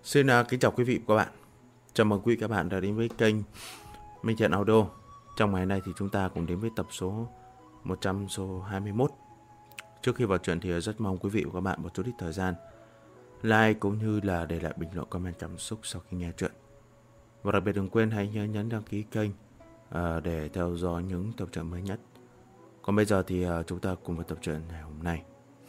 Xin kính chào quý vị và các bạn. Chào mừng quý vị và các bạn đã đến với kênh Minh Thiện Audio. Trong ngày nay thì chúng ta cùng đến với tập số 100 số 21. Trước khi vào chuyện thì rất mong quý vị và các bạn một chút ít thời gian like cũng như là để lại bình luận comment cảm xúc sau khi nghe chuyện. Và đặc biệt đừng quên hãy nhấn đăng ký kênh để theo dõi những tập truyện mới nhất. Còn bây giờ thì chúng ta cùng với tập truyện ngày hôm nay.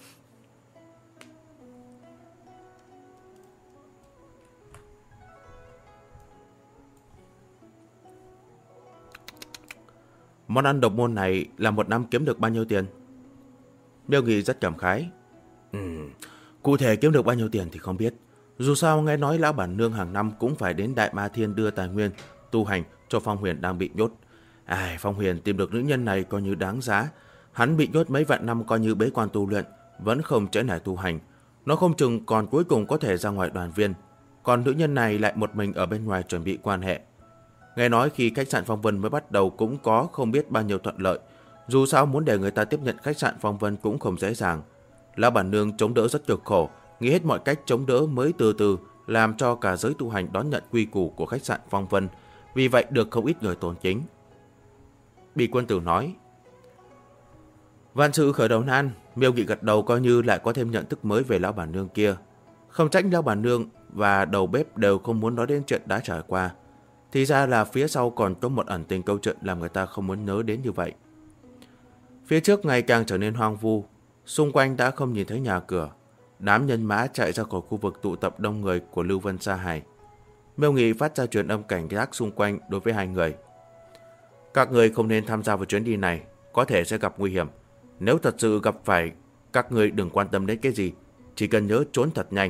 Món ăn độc môn này là một năm kiếm được bao nhiêu tiền? Miêu Nghị rất cảm khái. Cụ thể kiếm được bao nhiêu tiền thì không biết. Dù sao nghe nói lão bản nương hàng năm cũng phải đến Đại Ma Thiên đưa tài nguyên tu hành cho Phong Huyền đang bị nhốt. Phong Huyền tìm được nữ nhân này coi như đáng giá. Hắn bị nhốt mấy vạn năm coi như bế quan tu luyện, vẫn không trễ nải tu hành. Nó không chừng còn cuối cùng có thể ra ngoài đoàn viên. Còn nữ nhân này lại một mình ở bên ngoài chuẩn bị quan hệ. Nghe nói khi khách sạn Phong Vân mới bắt đầu cũng có không biết bao nhiêu thuận lợi. Dù sao muốn để người ta tiếp nhận khách sạn Phong Vân cũng không dễ dàng. Lão bản nương chống đỡ rất cực khổ, nghĩ hết mọi cách chống đỡ mới từ từ làm cho cả giới tu hành đón nhận quy củ của khách sạn Phong Vân. Vì vậy được không ít người tôn kính. Bỉ Quân Tử nói. Vạn sự khởi đầu nan, Miêu Nghị gật đầu coi như lại có thêm nhận thức mới về lão bản nương kia. Không trách lão bản nương và đầu bếp đều không muốn nói đến chuyện đã trải qua. Thì ra là phía sau còn có một ẩn tình câu chuyện làm người ta không muốn nhớ đến như vậy. Phía trước ngày càng trở nên hoang vu, xung quanh đã không nhìn thấy nhà cửa. Đám nhân mã chạy ra khỏi khu vực tụ tập đông người của Lưu Vân Sa Hải. Miêu Nghị phát ra truyền âm cảnh giác xung quanh đối với hai người. Các người không nên tham gia vào chuyến đi này, có thể sẽ gặp nguy hiểm. Nếu thật sự gặp phải, các người đừng quan tâm đến cái gì, chỉ cần nhớ trốn thật nhanh.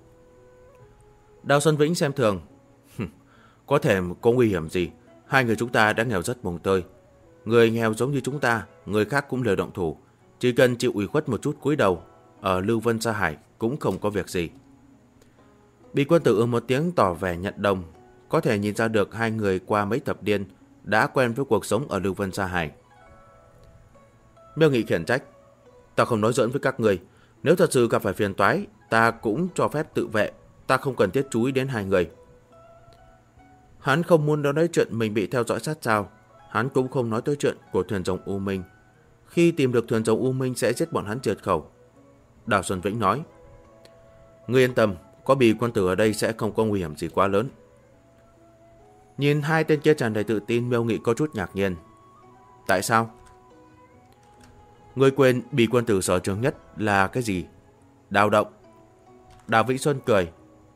Đào Xuân Vĩnh xem thường. Có thể có nguy hiểm gì, hai người chúng ta đã nghèo rất mồng tơi. Người nghèo giống như chúng ta, người khác cũng lười động thủ. Chỉ cần chịu ủy khuất một chút cúi đầu, ở Lưu Vân Sa Hải cũng không có việc gì. Bỉ Quân Tử một tiếng tỏ vẻ nhận đồng. Có thể nhìn ra được hai người qua mấy thập niên đã quen với cuộc sống ở Lưu Vân Sa Hải. Miêu Nghị khiển trách. Ta không nói giỡn với các người. Nếu thật sự gặp phải phiền toái, ta cũng cho phép tự vệ. Ta không cần thiết chú ý đến hai người. Hắn không muốn nói tới chuyện mình bị theo dõi sát sao. Hắn cũng không nói tới chuyện của thuyền rồng U Minh. Khi tìm được thuyền rồng U Minh sẽ giết bọn hắn triệt khẩu. Đào Xuân Vĩnh nói. Ngươi yên tâm, có Bỉ Quân Tử ở đây sẽ không có nguy hiểm gì quá lớn. Nhìn hai tên kia tràn đầy tự tin, Miêu Nghị có chút ngạc nhiên. Tại sao? Ngươi quên Bỉ Quân Tử sở trường nhất là cái gì? Đào động. Đào Vĩnh Xuân cười.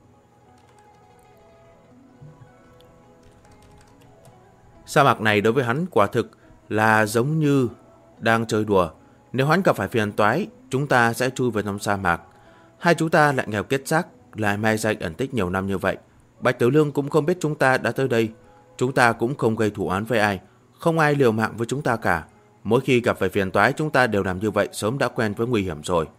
Sa mạc này đối với hắn quả thực là giống như đang chơi đùa. Nếu hắn gặp phải phiền toái, chúng ta sẽ chui vào trong sa mạc. Hai chúng ta lại nghèo kết xác, lại mai danh ẩn tích nhiều năm như vậy. Bạch Tử Lương cũng không biết chúng ta đã tới đây. Chúng ta cũng không gây thù oán với ai. Không ai liều mạng với chúng ta cả. Mỗi khi gặp phải phiền toái chúng ta đều làm như vậy, sớm đã quen với nguy hiểm rồi.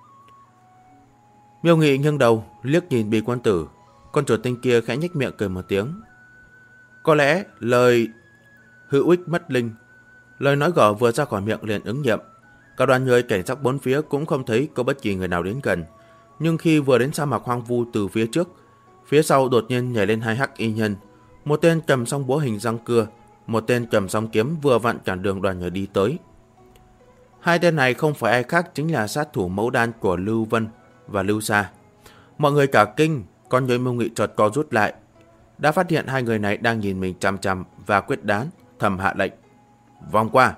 Miêu Nghị nghiêng đầu, liếc nhìn Bỉ Quân Tử. Con chuột tinh kia khẽ nhếch miệng cười một tiếng. Có lẽ lời hữu ích mất linh. Lời nói gở vừa ra khỏi miệng liền ứng nghiệm. Cả đoàn người cảnh giác bốn phía cũng không thấy có bất kỳ người nào đến gần. Nhưng khi vừa đến sa mạc hoang vu từ phía trước, phía sau đột nhiên nhảy lên hai hắc y nhân. Một tên cầm song búa hình răng cưa, một tên cầm song kiếm vừa vặn cản đường đoàn người đi tới. Hai tên này không phải ai khác chính là sát thủ mẫu đan của Lưu Vân và Lưu Sa. Mọi người cả kinh, con người Miêu Nghị chợt co rút lại. Đã phát hiện hai người này đang nhìn mình chằm chằm và quyết đoán, thầm hạ lệnh. Vòng qua.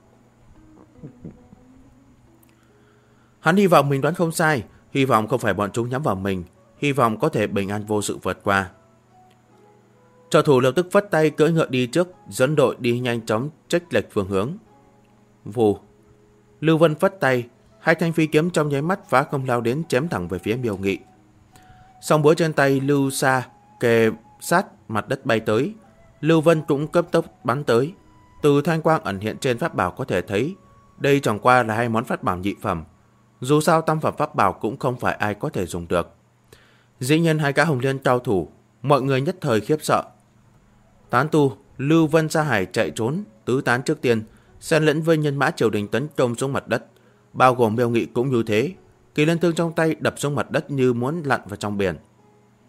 Hắn hy vọng mình đoán không sai, hy vọng không phải bọn chúng nhắm vào mình, hy vọng có thể bình an vô sự vượt qua. Trợ thủ lập tức phất tay cưỡi ngựa đi trước, dẫn đội đi nhanh chóng chệch lệch phương hướng. Vù. Lưu Vân phất tay, hai thanh phi kiếm trong nháy mắt phá không lao đến chém thẳng về phía Miêu Nghị. Song búa trên tay Lưu Sa kề sát mặt đất bay tới. Lưu Vân cũng cấp tốc bắn tới. Từ thanh quang ẩn hiện trên pháp bảo có thể thấy đây chẳng qua là hai món pháp bảo nhị phẩm. Dù sao tam phẩm pháp bảo cũng không phải ai có thể dùng được. Dĩ nhiên hai gã hồng liên cao thủ, mọi người nhất thời khiếp sợ. Tán tu Lưu Vân Sa Hải chạy trốn tứ tán trước tiên, xen lẫn với nhân mã triều đình tấn công xuống mặt đất, bao gồm Miêu Nghị cũng như thế. Kỳ lân thương trong tay đập xuống mặt đất như muốn lặn vào trong biển.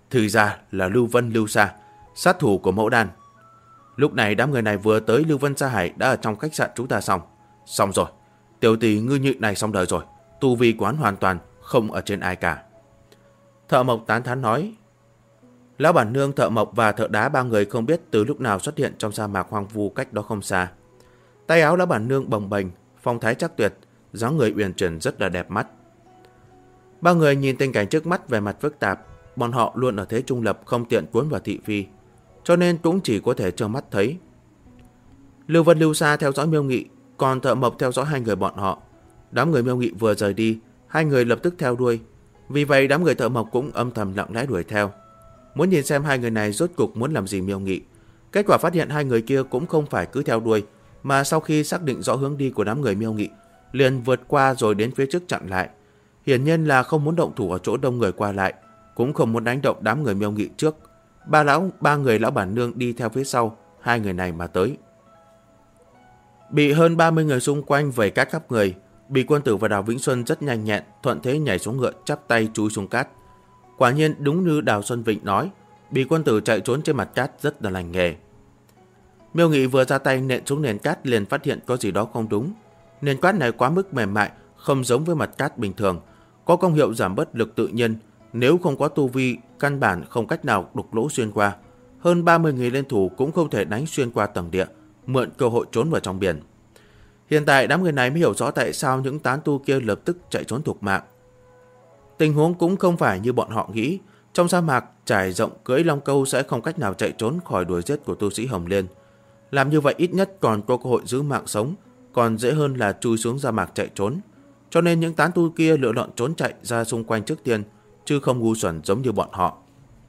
Thì ra là Lưu Vân Lưu Sa, sát thủ của Mẫu Đan. Lúc này đám người này vừa tới Lưu Vân Sa Hải đã ở trong khách sạn chúng ta xong. Xong rồi, tiểu tỷ ngư nhị này xong đời rồi. Tu vi quán hoàn toàn không ở trên ai cả. Thợ mộc tán thán nói. Lão bản nương, thợ mộc và thợ đá ba người không biết từ lúc nào xuất hiện trong sa mạc hoang vu cách đó không xa. Tay áo lão bản nương bồng bềnh, phong thái chắc tuyệt, dáng người uyển chuyển rất là đẹp mắt. Ba người nhìn tình cảnh trước mắt về mặt phức tạp, bọn họ luôn ở thế trung lập không tiện cuốn vào thị phi, cho nên cũng chỉ có thể trơ mắt thấy. Lưu Vân Lưu Sa theo dõi Miêu Nghị, còn thợ mộc theo dõi hai người bọn họ. Đám người Miêu Nghị vừa rời đi, hai người lập tức theo đuôi. Vì vậy đám người thợ mộc cũng âm thầm lặng lẽ đuổi theo, muốn nhìn xem hai người này rốt cuộc muốn làm gì Miêu Nghị. Kết quả phát hiện hai người kia cũng không phải cứ theo đuôi, mà sau khi xác định rõ hướng đi của đám người Miêu Nghị, liền vượt qua rồi đến phía trước chặn lại. Hiển nhiên là không muốn động thủ ở chỗ đông người qua lại, cũng không muốn đánh động đám người Miêu Nghị trước. Ba người lão bản nương đi theo phía sau hai người này mà tới. Bị hơn 30 người xung quanh vây cát khắp người, Bì Quân Tử và Đào Vĩnh Xuân rất nhanh nhẹn, thuận thế nhảy xuống ngựa, chắp tay chui xuống cát. Quả nhiên đúng như Đào Xuân Vịnh nói, Bì Quân Tử chạy trốn trên mặt cát rất là lành nghề. Miêu Nghị vừa ra tay nện xuống nền cát liền phát hiện có gì đó không đúng. Nền cát này quá mức mềm mại, không giống với mặt cát bình thường, có công hiệu giảm bớt lực tự nhiên. Nếu không có tu vi, căn bản không cách nào đục lỗ xuyên qua. Hơn 30 người liên thủ cũng không thể đánh xuyên qua tầng địa, mượn cơ hội trốn vào trong biển. Hiện tại đám người này mới hiểu rõ tại sao những tán tu kia lập tức chạy trốn thục mạng. Tình huống cũng không phải như bọn họ nghĩ. Trong sa mạc trải rộng, cưỡi long câu sẽ không cách nào chạy trốn khỏi đuổi giết của tu sĩ Hồng Liên. Làm như vậy ít nhất còn có cơ hội giữ mạng sống, còn dễ hơn là chui xuống sa mạc chạy trốn. Cho nên những tán tu kia lựa chọn trốn chạy ra xung quanh trước tiên, chứ không ngu xuẩn giống như bọn họ.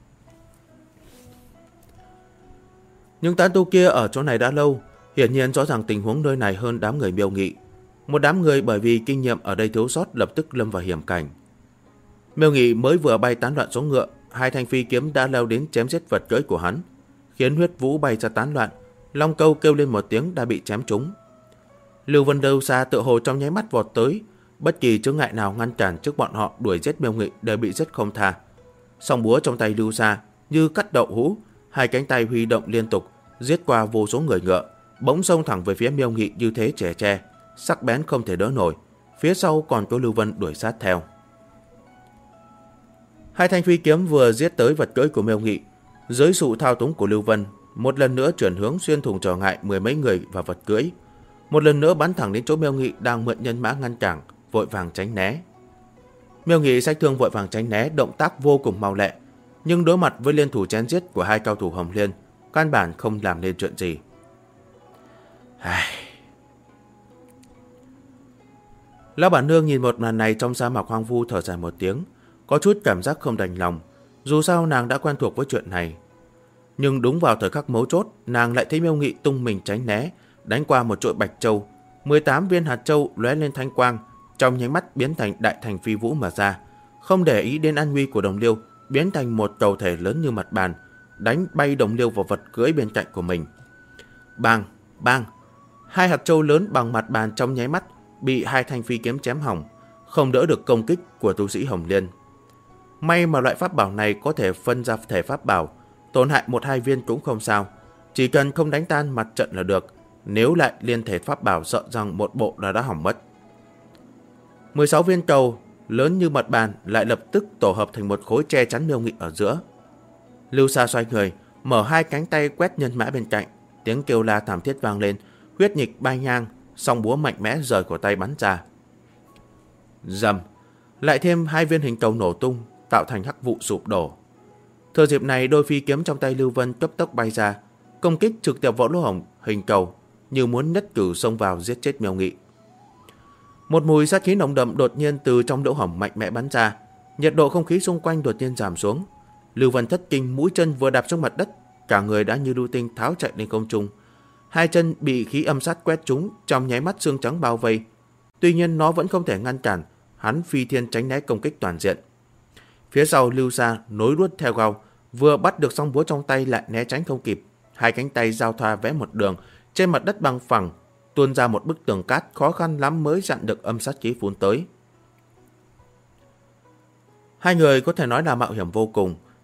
Những tán tu kia ở chỗ này đã lâu, hiển nhiên rõ ràng tình huống nơi này hơn đám người Miêu Nghị. Một đám người bởi vì kinh nghiệm ở đây thiếu sót lập tức lâm vào hiểm cảnh. Miêu Nghị mới vừa bay tán loạn xuống ngựa, hai thanh phi kiếm đã leo đến chém giết vật cưỡi của hắn, khiến huyết vũ bay ra tán loạn. Long câu kêu lên một tiếng đã bị chém trúng. Lưu Vân Lưu Sa tựa hồ trong nháy mắt vọt tới, bất kỳ chướng ngại nào ngăn cản trước bọn họ đuổi giết Miêu Nghị đều bị giết không tha. Song búa trong tay Lưu Sa như cắt đậu hũ, hai cánh tay huy động liên tục, giết qua vô số người ngựa, bỗng xông thẳng về phía Miêu Nghị như thế trẻ tre, sắc bén không thể đỡ nổi. Phía sau còn có Lưu Vân đuổi sát theo. Hai thanh phi kiếm vừa giết tới vật cưỡi của Miêu Nghị, dưới sự thao túng của Lưu Vân, một lần nữa chuyển hướng xuyên thủng trở ngại mười mấy người và vật cưỡi, một lần nữa bắn thẳng đến chỗ Miêu Nghị đang mượn nhân mã ngăn cản, vội vàng tránh né. Miêu Nghị xách thương vội vàng tránh né, động tác vô cùng mau lẹ, nhưng đối mặt với liên thủ chém giết của hai cao thủ Hồng Liên, căn bản không làm nên chuyện gì. Lão bản nương nhìn một màn này trong sa mạc hoang vu thở dài một tiếng, có chút cảm giác không đành lòng. Dù sao nàng đã quen thuộc với chuyện này, nhưng đúng vào thời khắc mấu chốt, nàng lại thấy Miêu Nghị tung mình tránh né, đánh qua một chuỗi bạch châu. 18 viên hạt châu lóe lên thanh quang, trong nháy mắt biến thành đại thành phi vũ mà ra, không để ý đến an nguy của đồng liêu, biến thành một cầu thể lớn như mặt bàn, đánh bay đồng liêu vào vật cưỡi bên cạnh của mình. Bang, bang, hai hạt châu lớn bằng mặt bàn trong nháy mắt bị hai thanh phi kiếm chém hỏng, không đỡ được công kích của tu sĩ Hồng Liên. May mà loại pháp bảo này có thể phân ra thể pháp bảo, tổn hại 1-2 viên cũng không sao, chỉ cần không đánh tan mặt trận là được. Nếu lại liên thể pháp bảo sợ rằng một bộ đã hỏng mất. 16 viên cầu lớn như mặt bàn lại lập tức tổ hợp thành một khối che chắn Miêu Nghị ở giữa. Lưu Sa xoay người, mở hai cánh tay quét nhân mã bên cạnh, tiếng kêu la thảm thiết vang lên, huyết nhịch bay ngang, song búa mạnh mẽ rời của tay bắn ra. Rầm, lại thêm hai viên hình cầu nổ tung, tạo thành hắc vụ sụp đổ. Thừa dịp này, đôi phi kiếm trong tay Lưu Vân cấp tốc bay ra, công kích trực tiếp vào lỗ hổng hình cầu, như muốn nhất cử xông vào giết chết Miêu Nghị. Một mùi sát khí nồng đậm đột nhiên từ trong lỗ hổng mạnh mẽ bắn ra, nhiệt độ không khí xung quanh đột nhiên giảm xuống. Lưu Vân thất kinh, mũi chân vừa đạp xuống mặt đất, cả người đã như đu tinh tháo chạy lên không trung. Hai chân bị khí âm sát quét trúng, trong nháy mắt xương trắng bao vây. Tuy nhiên nó vẫn không thể ngăn cản hắn phi thiên tránh né công kích toàn diện. Phía sau Lưu Sa nối đuốt theo gao, vừa bắt được song búa trong tay lại né tránh không kịp, hai cánh tay giao thoa vẽ một đường trên mặt đất bằng phẳng, tuôn ra một bức tường cát khó khăn lắm mới chặn được âm sát khí phun tới. Hai người có thể nói là mạo hiểm vô cùng,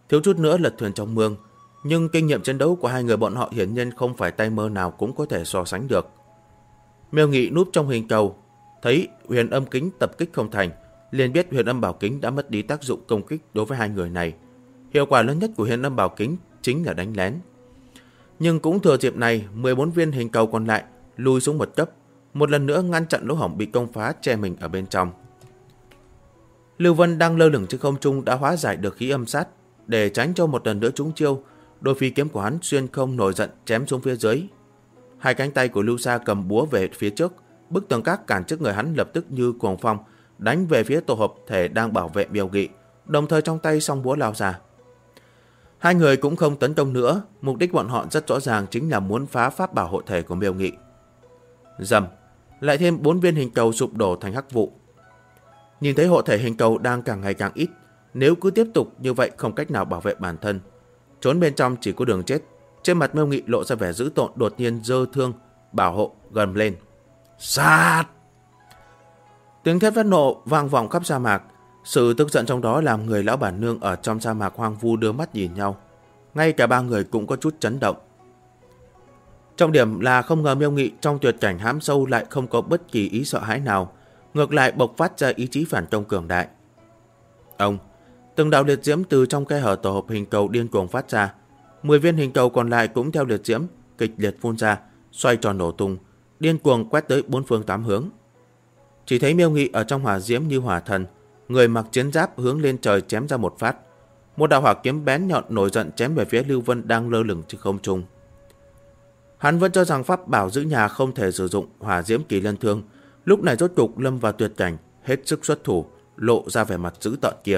thiếu chút nữa lật thuyền trong mương, nhưng kinh nghiệm chiến đấu của hai người bọn họ hiển nhiên không phải tay mơ nào cũng có thể so sánh được. Miêu Nghị núp trong hình cầu, thấy huyền âm kính tập kích không thành, liền biết huyền âm bảo kính đã mất đi tác dụng công kích đối với hai người này. Hiệu quả lớn nhất của huyền âm bảo kính chính là đánh lén. Nhưng cũng thừa dịp này, 14 viên hình cầu còn lại lùi xuống một cấp, một lần nữa ngăn chặn lỗ hổng bị công phá che mình ở bên trong. Lưu Vân đang lơ lửng trên không trung đã hóa giải được khí âm sát, để tránh cho một lần nữa trúng chiêu, đôi phi kiếm của hắn xuyên không nổi giận chém xuống phía dưới. Hai cánh tay của Lưu Sa cầm búa về phía trước, bức tường các cản trước người hắn lập tức như cuồng phong đánh về phía tổ hợp thể đang bảo vệ Miêu Nghị, đồng thời trong tay song búa lao ra. Hai người cũng không tấn công nữa, mục đích bọn họ rất rõ ràng chính là muốn phá pháp bảo hộ thể của Miêu Nghị. Rầm, lại thêm 4 viên hình cầu sụp đổ thành hắc vụ. Nhìn thấy hộ thể hình cầu đang càng ngày càng ít, nếu cứ tiếp tục như vậy không cách nào bảo vệ bản thân, trốn bên trong chỉ có đường chết. Trên mặt Miêu Nghị lộ ra vẻ dữ tợn, đột nhiên giơ thương bảo hộ gầm lên: sát! Tiếng thét phẫn nộ vang vọng khắp sa mạc. Sự tức giận trong đó làm người lão bản nương ở trong sa mạc hoang vu đưa mắt nhìn nhau. Ngay cả ba người cũng có chút chấn động. Trọng điểm là không ngờ Miêu Nghị trong tuyệt cảnh hãm sâu lại không có bất kỳ ý sợ hãi nào, ngược lại bộc phát ra ý chí phản công cường đại. Ông, từng đạo liệt diễm từ trong khe hở tổ hợp hình cầu điên cuồng phát ra. 10 viên hình cầu còn lại cũng theo liệt diễm kịch liệt phun ra, xoay tròn nổ tung, điên cuồng quét tới 4 phương 8 hướng. Chỉ thấy Miêu Nghị ở trong hỏa diễm như hỏa thần, người mặc chiến giáp hướng lên trời chém ra một phát. Một đạo hỏa kiếm bén nhọn nổi giận chém về phía Lưu Vân đang lơ lửng trên không trung. Hắn vẫn cho rằng pháp bảo giữ nhà không thể sử dụng hỏa diễm kỳ lân thương, lúc này rốt cục lâm vào tuyệt cảnh, hết sức xuất thủ, lộ ra vẻ mặt dữ tợn kia.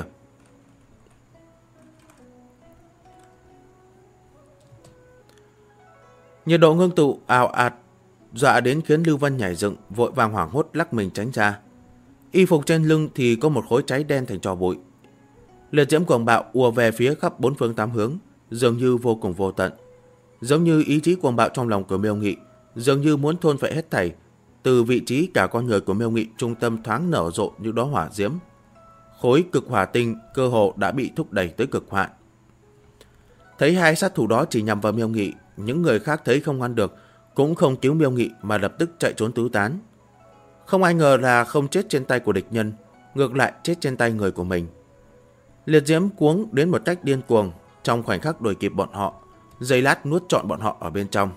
Nhiệt độ ngưng tụ ào ạt, dọa đến khiến Lưu Vân nhảy dựng, vội vàng hoảng hốt lắc mình tránh ra. Y phục trên lưng thì có một khối cháy đen thành tro bụi. Liệt diễm cuồng bạo ùa về phía khắp 4 phương 8 hướng, dường như vô cùng vô tận. Giống như ý chí cuồng bạo trong lòng của Miêu Nghị, dường như muốn thôn phệ hết thảy. Từ vị trí cả con người của Miêu Nghị trung tâm thoáng nở rộ như đóa hỏa diễm. Khối cực hỏa tinh cơ hồ đã bị thúc đẩy tới cực hạn. Thấy hai sát thủ đó chỉ nhằm vào Miêu Nghị, những người khác thấy không ngăn được, cũng không cứu Miêu Nghị mà lập tức chạy trốn tứ tán. Không ai ngờ là không chết trên tay của địch nhân, ngược lại chết trên tay người của mình. Liệt diễm cuống đến một cách điên cuồng, trong khoảnh khắc đuổi kịp bọn họ, giây lát nuốt trọn bọn họ ở bên trong.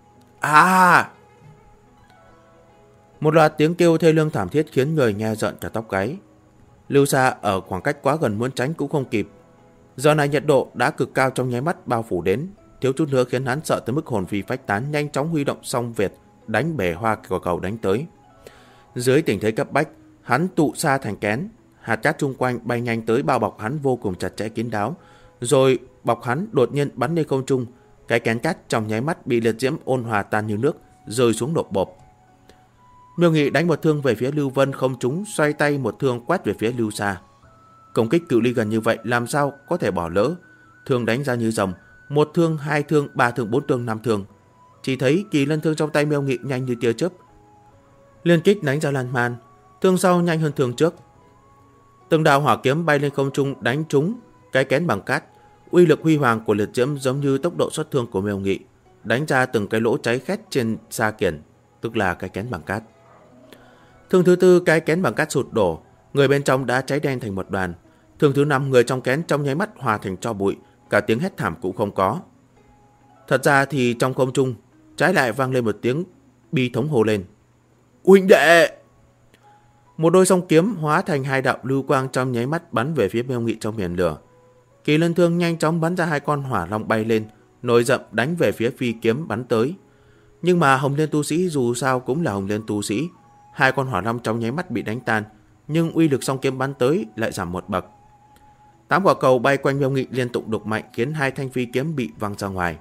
Một loạt tiếng kêu thê lương thảm thiết khiến người nghe rợn cả tóc gáy. Lưu Sa ở khoảng cách quá gần muốn tránh cũng không kịp. Giờ này nhiệt độ đã cực cao trong nháy mắt bao phủ đến, thiếu chút nữa khiến hắn sợ tới mức hồn phi phách tán, nhanh chóng huy động song Việt đánh bể hoa của cầu đánh tới. Dưới tình thế cấp bách, hắn tụ sa thành kén, hạt cát chung quanh bay nhanh tới bao bọc hắn vô cùng chặt chẽ kín đáo, rồi bọc hắn đột nhiên bắn lên không trung. Cái kén cát trong nháy mắt bị liệt diễm ôn hòa tan như nước, rơi xuống nộp bộp. Miêu Nghị đánh một thương về phía Lưu Vân không trúng, xoay tay một thương quét về phía Lưu Sa. Công kích cự ly gần như vậy làm sao có thể bỏ lỡ? Thương đánh ra như rồng, một thương, hai thương, ba thương, bốn thương, năm thương. Chỉ thấy kỳ lân thương trong tay Miêu Nghị nhanh như tia chớp, liên kích đánh ra lan man, thương sau nhanh hơn thương trước. Từng đạo hỏa kiếm bay lên không trung đánh trúng cái kén bằng cát. Uy lực huy hoàng của liệt diễm giống như tốc độ xuất thương của Miêu Nghị, đánh ra từng cái lỗ cháy khét trên sa kiển, tức là cái kén bằng cát. Thương thứ tư, cái kén bằng cát sụt đổ, người bên trong đã cháy đen thành một đoàn. Thương thứ 5, người trong kén trong nháy mắt hòa thành tro bụi, cả tiếng hét thảm cũng không có. Thật ra thì trong không trung trái lại vang lên một tiếng bi thống hô lên: "Huynh đệ!" Một đôi song kiếm hóa thành hai đạo lưu quang trong nháy mắt bắn về phía Miêu Nghị trong biển lửa. Kỳ lân thương nhanh chóng bắn ra hai con hỏa long bay lên, nổi rậm đánh về phía phi kiếm bắn tới. Nhưng mà Hồng Liên tu sĩ dù sao cũng là Hồng Liên tu sĩ, hai con hỏa long trong nháy mắt bị đánh tan, nhưng uy lực song kiếm bắn tới lại giảm một bậc. 8 quả cầu bay quanh Miêu Nghị liên tục đục mạnh, khiến hai thanh phi kiếm bị văng ra ngoài.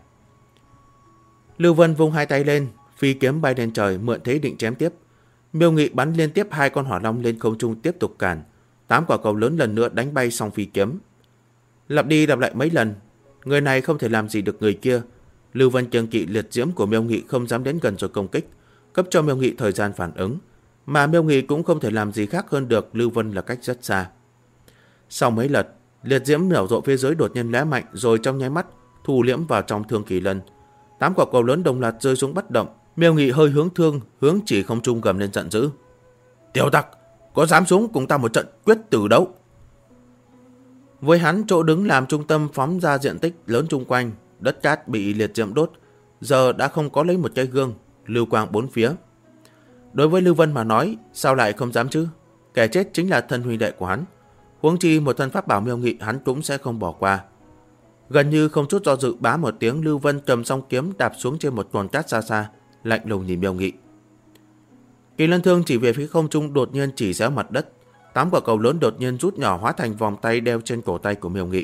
Lưu Vân vung hai tay lên, phi kiếm bay lên trời mượn thế định chém tiếp. Miêu Nghị bắn liên tiếp hai con hỏa long lên không trung tiếp tục cản. 8 quả cầu lớn lần nữa đánh bay song phi kiếm. Lặp đi lặp lại mấy lần, người này không thể làm gì được người kia. Lưu Vân kiêng kỵ liệt diễm của Miêu Nghị không dám đến gần rồi công kích, cấp cho Miêu Nghị thời gian phản ứng, mà Miêu Nghị cũng không thể làm gì khác hơn được Lưu Vân là cách rất xa. Sau mấy lượt, Liệt diễm nở rộ phía dưới đột nhiên lóe mạnh rồi trong nháy mắt thu liễm vào trong thương kỳ lân. 8 quả cầu lớn đồng loạt rơi xuống bất động. Miêu Nghị hơi hướng thương, hướng chỉ không trung gầm lên giận dữ. Tiểu tặc, có dám xuống cùng ta một trận quyết tử đấu? Với hắn chỗ đứng làm trung tâm phóng ra diện tích lớn chung quanh, đất cát bị liệt diễm đốt, giờ đã không có lấy một cái gương, lưu quang bốn phía. Đối với Lưu Vân mà nói, sao lại không dám chứ? Kẻ chết chính là thân huynh đệ của hắn. Huống chi một thân pháp bảo Miêu Nghị hắn cũng sẽ không bỏ qua. Gần như không chút do dự bá một tiếng, Lưu Vân cầm song kiếm đạp xuống trên một con cát xa xa, lạnh lùng nhìn Miêu Nghị. Kỳ lân thương chỉ về phía không trung đột nhiên chỉ xéo mặt đất. 8 quả cầu lớn đột nhiên rút nhỏ hóa thành vòng tay đeo trên cổ tay của Miêu Nghị.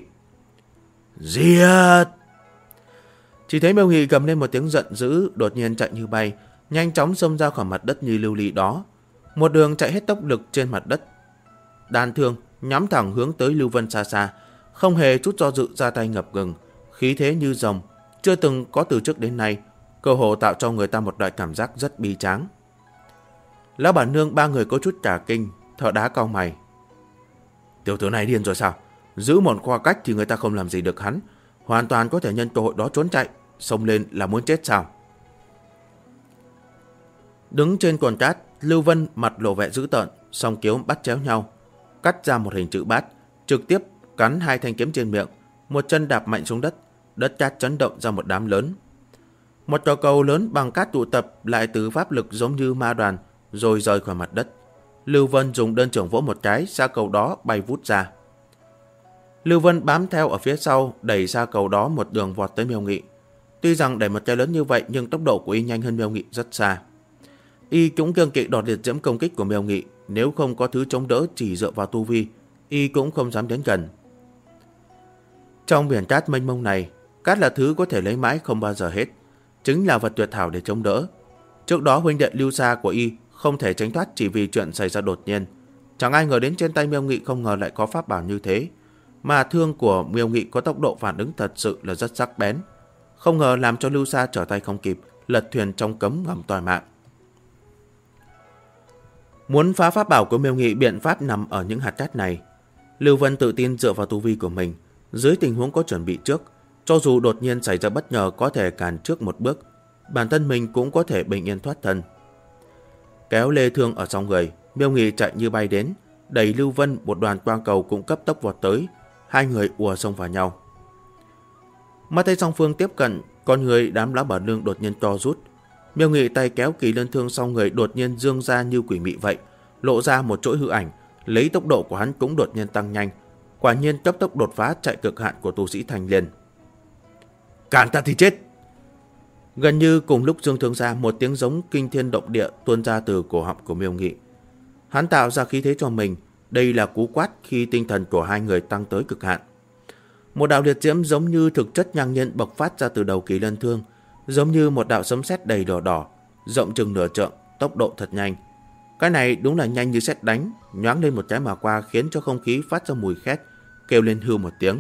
Giết! Chỉ thấy Miêu Nghị gầm lên một tiếng giận dữ, đột nhiên chạy như bay, nhanh chóng xông ra khỏi mặt đất như lưu ly đó. Một đường chạy hết tốc lực trên mặt đất. Đan thương nhắm thẳng hướng tới Lưu Vân xa xa, không hề chút do dự ra tay ngập ngừng, khí thế như rồng, chưa từng có từ trước đến nay, cơ hồ tạo cho người ta một loại cảm giác rất bi tráng. Lão bản nương ba người có chút cả kinh, thợ đá cau mày. Tiểu tử này điên rồi sao? Giữ một khoảng cách thì người ta không làm gì được hắn, hoàn toàn có thể nhân cơ hội đó trốn chạy, xông lên là muốn chết sao? Đứng trên cồn cát, Lưu Vân mặt lộ vẻ dữ tợn, song kiếm bắt chéo nhau, cắt ra một hình chữ bát, trực tiếp cắn hai thanh kiếm trên miệng, một chân đạp mạnh xuống đất, đất cát chấn động ra một đám lớn. Một tòa cầu lớn bằng cát tụ tập lại từ pháp lực giống như ma đoàn, rồi rời khỏi mặt đất. Lưu Vân dùng đơn trưởng vỗ một cái, sa cầu đó bay vút ra. Lưu Vân bám theo ở phía sau, đẩy sa cầu đó một đường vọt tới Miêu Nghị. Tuy rằng đẩy một cái lớn như vậy nhưng tốc độ của y nhanh hơn Miêu Nghị rất xa. Y cũng kiêng kỵ đọt liệt diễm công kích của Miêu Nghị, nếu không có thứ chống đỡ chỉ dựa vào tu vi, y cũng không dám đến gần. Trong biển cát mênh mông này, cát là thứ có thể lấy mãi không bao giờ hết, chính là vật tuyệt thảo để chống đỡ. Trước đó huynh đệ Lưu Sa của y không thể tránh thoát chỉ vì chuyện xảy ra đột nhiên. Chẳng ai ngờ đến trên tay Miêu Nghị không ngờ lại có pháp bảo như thế, mà thương của Miêu Nghị có tốc độ phản ứng thật sự là rất sắc bén, không ngờ làm cho Lưu Sa trở tay không kịp, lật thuyền trong cấm ngầm tòa mạng. Muốn phá pháp bảo của Miêu Nghị, biện pháp nằm ở những hạt cát này. Lưu Vân tự tin dựa vào tu vi của mình, dưới tình huống có chuẩn bị trước, cho dù đột nhiên xảy ra bất ngờ có thể cản trước một bước, bản thân mình cũng có thể bình yên thoát thân. Kéo lê thương ở sau người, Miêu Nghị chạy như bay đến, đẩy Lưu Vân, một đoàn quang cầu cũng cấp tốc vọt tới, hai người ùa xông vào nhau. Mắt thấy song phương tiếp cận, con người đám lão bản nương đột nhiên co rút. Miêu Nghị tay kéo kỳ lân thương sau người đột nhiên dương ra như quỷ mị vậy, lộ ra một chuỗi hư ảnh, lấy tốc độ của hắn cũng đột nhiên tăng nhanh, quả nhiên cấp tốc đột phá chạy cực hạn của tu sĩ thành liền. Cản ta thì chết! Gần như cùng lúc dương thương ra, một tiếng giống kinh thiên động địa tuôn ra từ cổ họng của Miêu Nghị. Hắn tạo ra khí thế cho mình, đây là cú quát khi tinh thần của hai người tăng tới cực hạn. Một đạo liệt diễm giống như thực chất ngang nhiên bộc phát ra từ đầu kỳ lân thương, giống như một đạo sấm sét đầy đỏ đỏ, rộng chừng nửa trượng, tốc độ thật nhanh. Cái này đúng là nhanh như sét đánh, nhoáng lên một cái mà qua khiến cho không khí phát ra mùi khét, kêu lên hư một tiếng.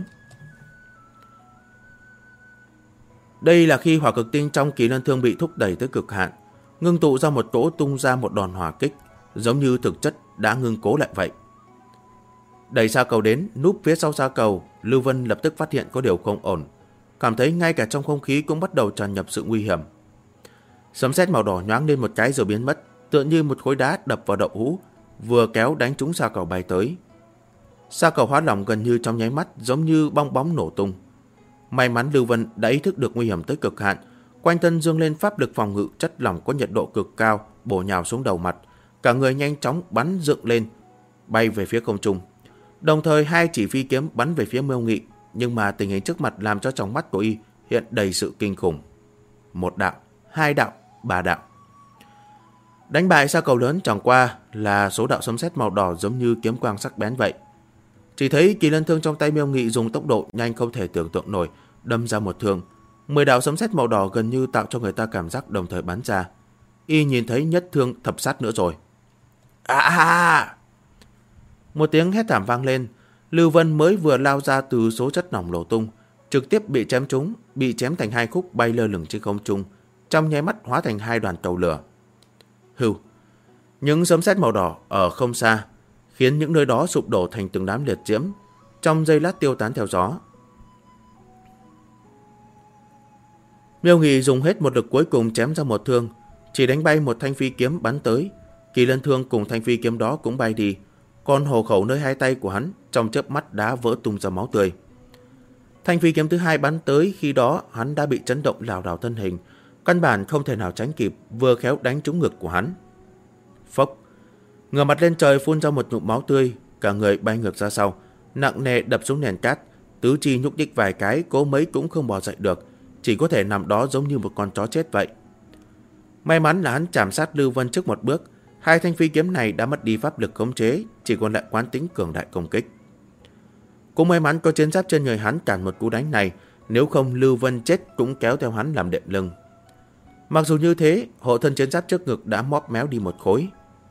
Đây là khi hỏa cực tinh trong kỳ lân thương bị thúc đẩy tới cực hạn, ngưng tụ ra một chỗ tung ra một đòn hỏa kích, giống như thực chất đã ngưng cố lại vậy. Đẩy sa cầu đến, núp phía sau sa cầu, Lưu Vân lập tức phát hiện có điều không ổn, cảm thấy ngay cả trong không khí cũng bắt đầu tràn nhập sự nguy hiểm. Sấm sét màu đỏ nhoáng lên một cái rồi biến mất, tựa như một khối đá đập vào đậu hũ, vừa kéo đánh trúng sa cầu bay tới. Sa cầu hóa lỏng gần như trong nháy mắt, giống như bong bóng nổ tung. May mắn Lưu Vân đã ý thức được nguy hiểm tới cực hạn, quanh thân dương lên pháp lực phòng ngự chất lỏng có nhiệt độ cực cao, bổ nhào xuống đầu mặt, cả người nhanh chóng bắn dựng lên, bay về phía không trung. Đồng thời hai chỉ phi kiếm bắn về phía Miêu Nghị, nhưng mà tình hình trước mặt làm cho trong mắt của y hiện đầy sự kinh khủng. Một đạo, hai đạo, ba đạo. Đánh bại sa cầu lớn chẳng qua là số đạo sấm sét màu đỏ giống như kiếm quang sắc bén vậy. Chỉ thấy kỳ lân thương trong tay Miêu Nghị dùng tốc độ nhanh không thể tưởng tượng nổi, đâm ra một thương. 10 đạo sấm sét màu đỏ gần như tạo cho người ta cảm giác đồng thời bắn ra. Y nhìn thấy nhất thương thập sát nữa rồi. Một tiếng hét thảm vang lên. Lưu Vân mới vừa lao ra từ số chất lỏng nổ tung, trực tiếp bị chém trúng, bị chém thành hai khúc bay lơ lửng trên không trung, trong nháy mắt hóa thành hai đoàn cầu lửa. Hưu, những sấm sét màu đỏ ở không xa khiến những nơi đó sụp đổ thành từng đám liệt diễm. trong giây lát tiêu tán theo gió. Miêu Nghị dùng hết một lực cuối cùng chém ra một thương, chỉ đánh bay một thanh phi kiếm bắn tới. Kỳ lân thương cùng thanh phi kiếm đó cũng bay đi, còn hổ khẩu nơi hai tay của hắn trong chớp mắt đã vỡ tung ra máu tươi. Thanh phi kiếm thứ hai bắn tới, khi đó hắn đã bị chấn động lảo đảo thân hình, căn bản không thể nào tránh kịp, vừa khéo đánh trúng ngực của hắn. Phốc, ngửa mặt lên trời phun ra một ngụm máu tươi, cả người bay ngược ra sau, nặng nề đập xuống nền cát, tứ chi nhúc nhích vài cái, cố mấy cũng không bò dậy được, chỉ có thể nằm đó giống như một con chó chết vậy. May mắn là hắn chạm sát Lưu Vân trước một bước, hai thanh phi kiếm này đã mất đi pháp lực khống chế, chỉ còn lại quán tính cường đại công kích. Cũng may mắn có chiến giáp trên người hắn cản một cú đánh này, nếu không Lưu Vân chết cũng kéo theo hắn làm đệm lưng. Mặc dù như thế, hộ thân chiến giáp trước ngực đã móp méo đi một khối.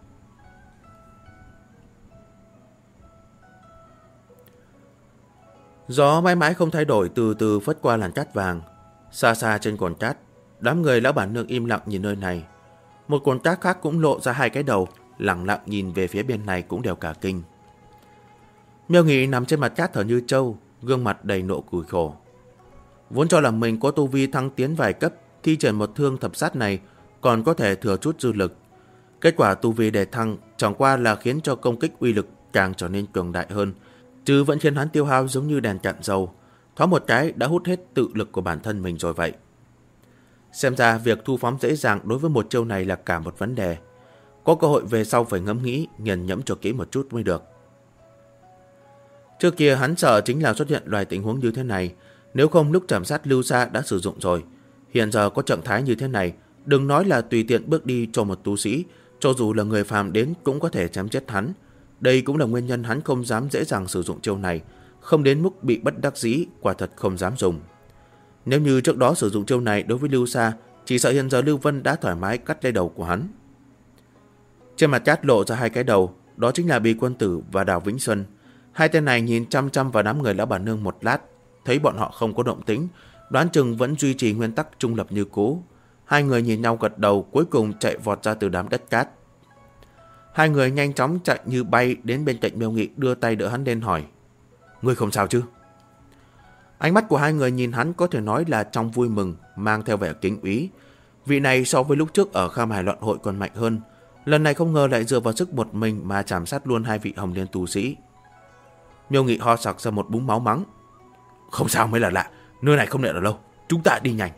Gió mãi mãi không thay đổi, từ từ phất qua làn cát vàng. Xa xa trên cồn cát, đám người lão bản nương im lặng nhìn nơi này. Một cồn cát khác cũng lộ ra hai cái đầu, lặng lặng nhìn về phía bên này cũng đều cả kinh. Miêu Nghị nằm trên mặt cát thở như trâu, gương mặt đầy nộ cười khổ. Vốn cho là mình có tu vi thăng tiến vài cấp, thi triển một thương thập sát này còn có thể thừa chút dư lực. Kết quả tu vi đề thăng chẳng qua là khiến cho công kích uy lực càng trở nên cường đại hơn, chứ vẫn khiến hắn tiêu hao giống như đèn cạn dầu, thoáng một cái đã hút hết tự lực của bản thân mình rồi vậy. Xem ra việc thu phóng dễ dàng đối với một chiêu này là cả một vấn đề. Có cơ hội về sau phải ngẫm nghĩ, nghiền nhẫm cho kỹ một chút mới được. Trước kia hắn sợ chính là xuất hiện loài tình huống như thế này, nếu không lúc chạm sát Lưu Sa đã sử dụng rồi. Hiện giờ có trạng thái như thế này, đừng nói là tùy tiện bước đi cho một tu sĩ, cho dù là người phàm đến cũng có thể chém chết hắn. Đây cũng là nguyên nhân hắn không dám dễ dàng sử dụng chiêu này, không đến mức bị bất đắc dĩ, quả thật không dám dùng. Nếu như trước đó sử dụng chiêu này đối với Lưu Sa, chỉ sợ hiện giờ Lưu Vân đã thoải mái cắt lấy đầu của hắn. Trên mặt cát lộ ra hai cái đầu, đó chính là Bì Quân Tử và Đào Vĩnh Xuân. Hai tên này nhìn chăm chăm vào đám người lão bản nương một lát, thấy bọn họ không có động tĩnh, đoán chừng vẫn duy trì nguyên tắc trung lập như cũ. Hai người nhìn nhau gật đầu, cuối cùng chạy vọt ra từ đám đất cát. Hai người nhanh chóng chạy như bay đến bên cạnh Miêu Nghị, đưa tay đỡ hắn lên hỏi: "Ngươi không sao chứ?" Ánh mắt của hai người nhìn hắn có thể nói là trong vui mừng, mang theo vẻ kính úy. Vị này so với lúc trước ở Kham Hải Loạn Hội còn mạnh hơn, lần này không ngờ lại dựa vào sức một mình mà chảm sát luôn hai vị Hồng Liên tu sĩ. Miêu Nghị ho sặc ra một búng máu mắng: "Không sao mới là lạ, nơi này không đợi được lâu, chúng ta đi nhanh."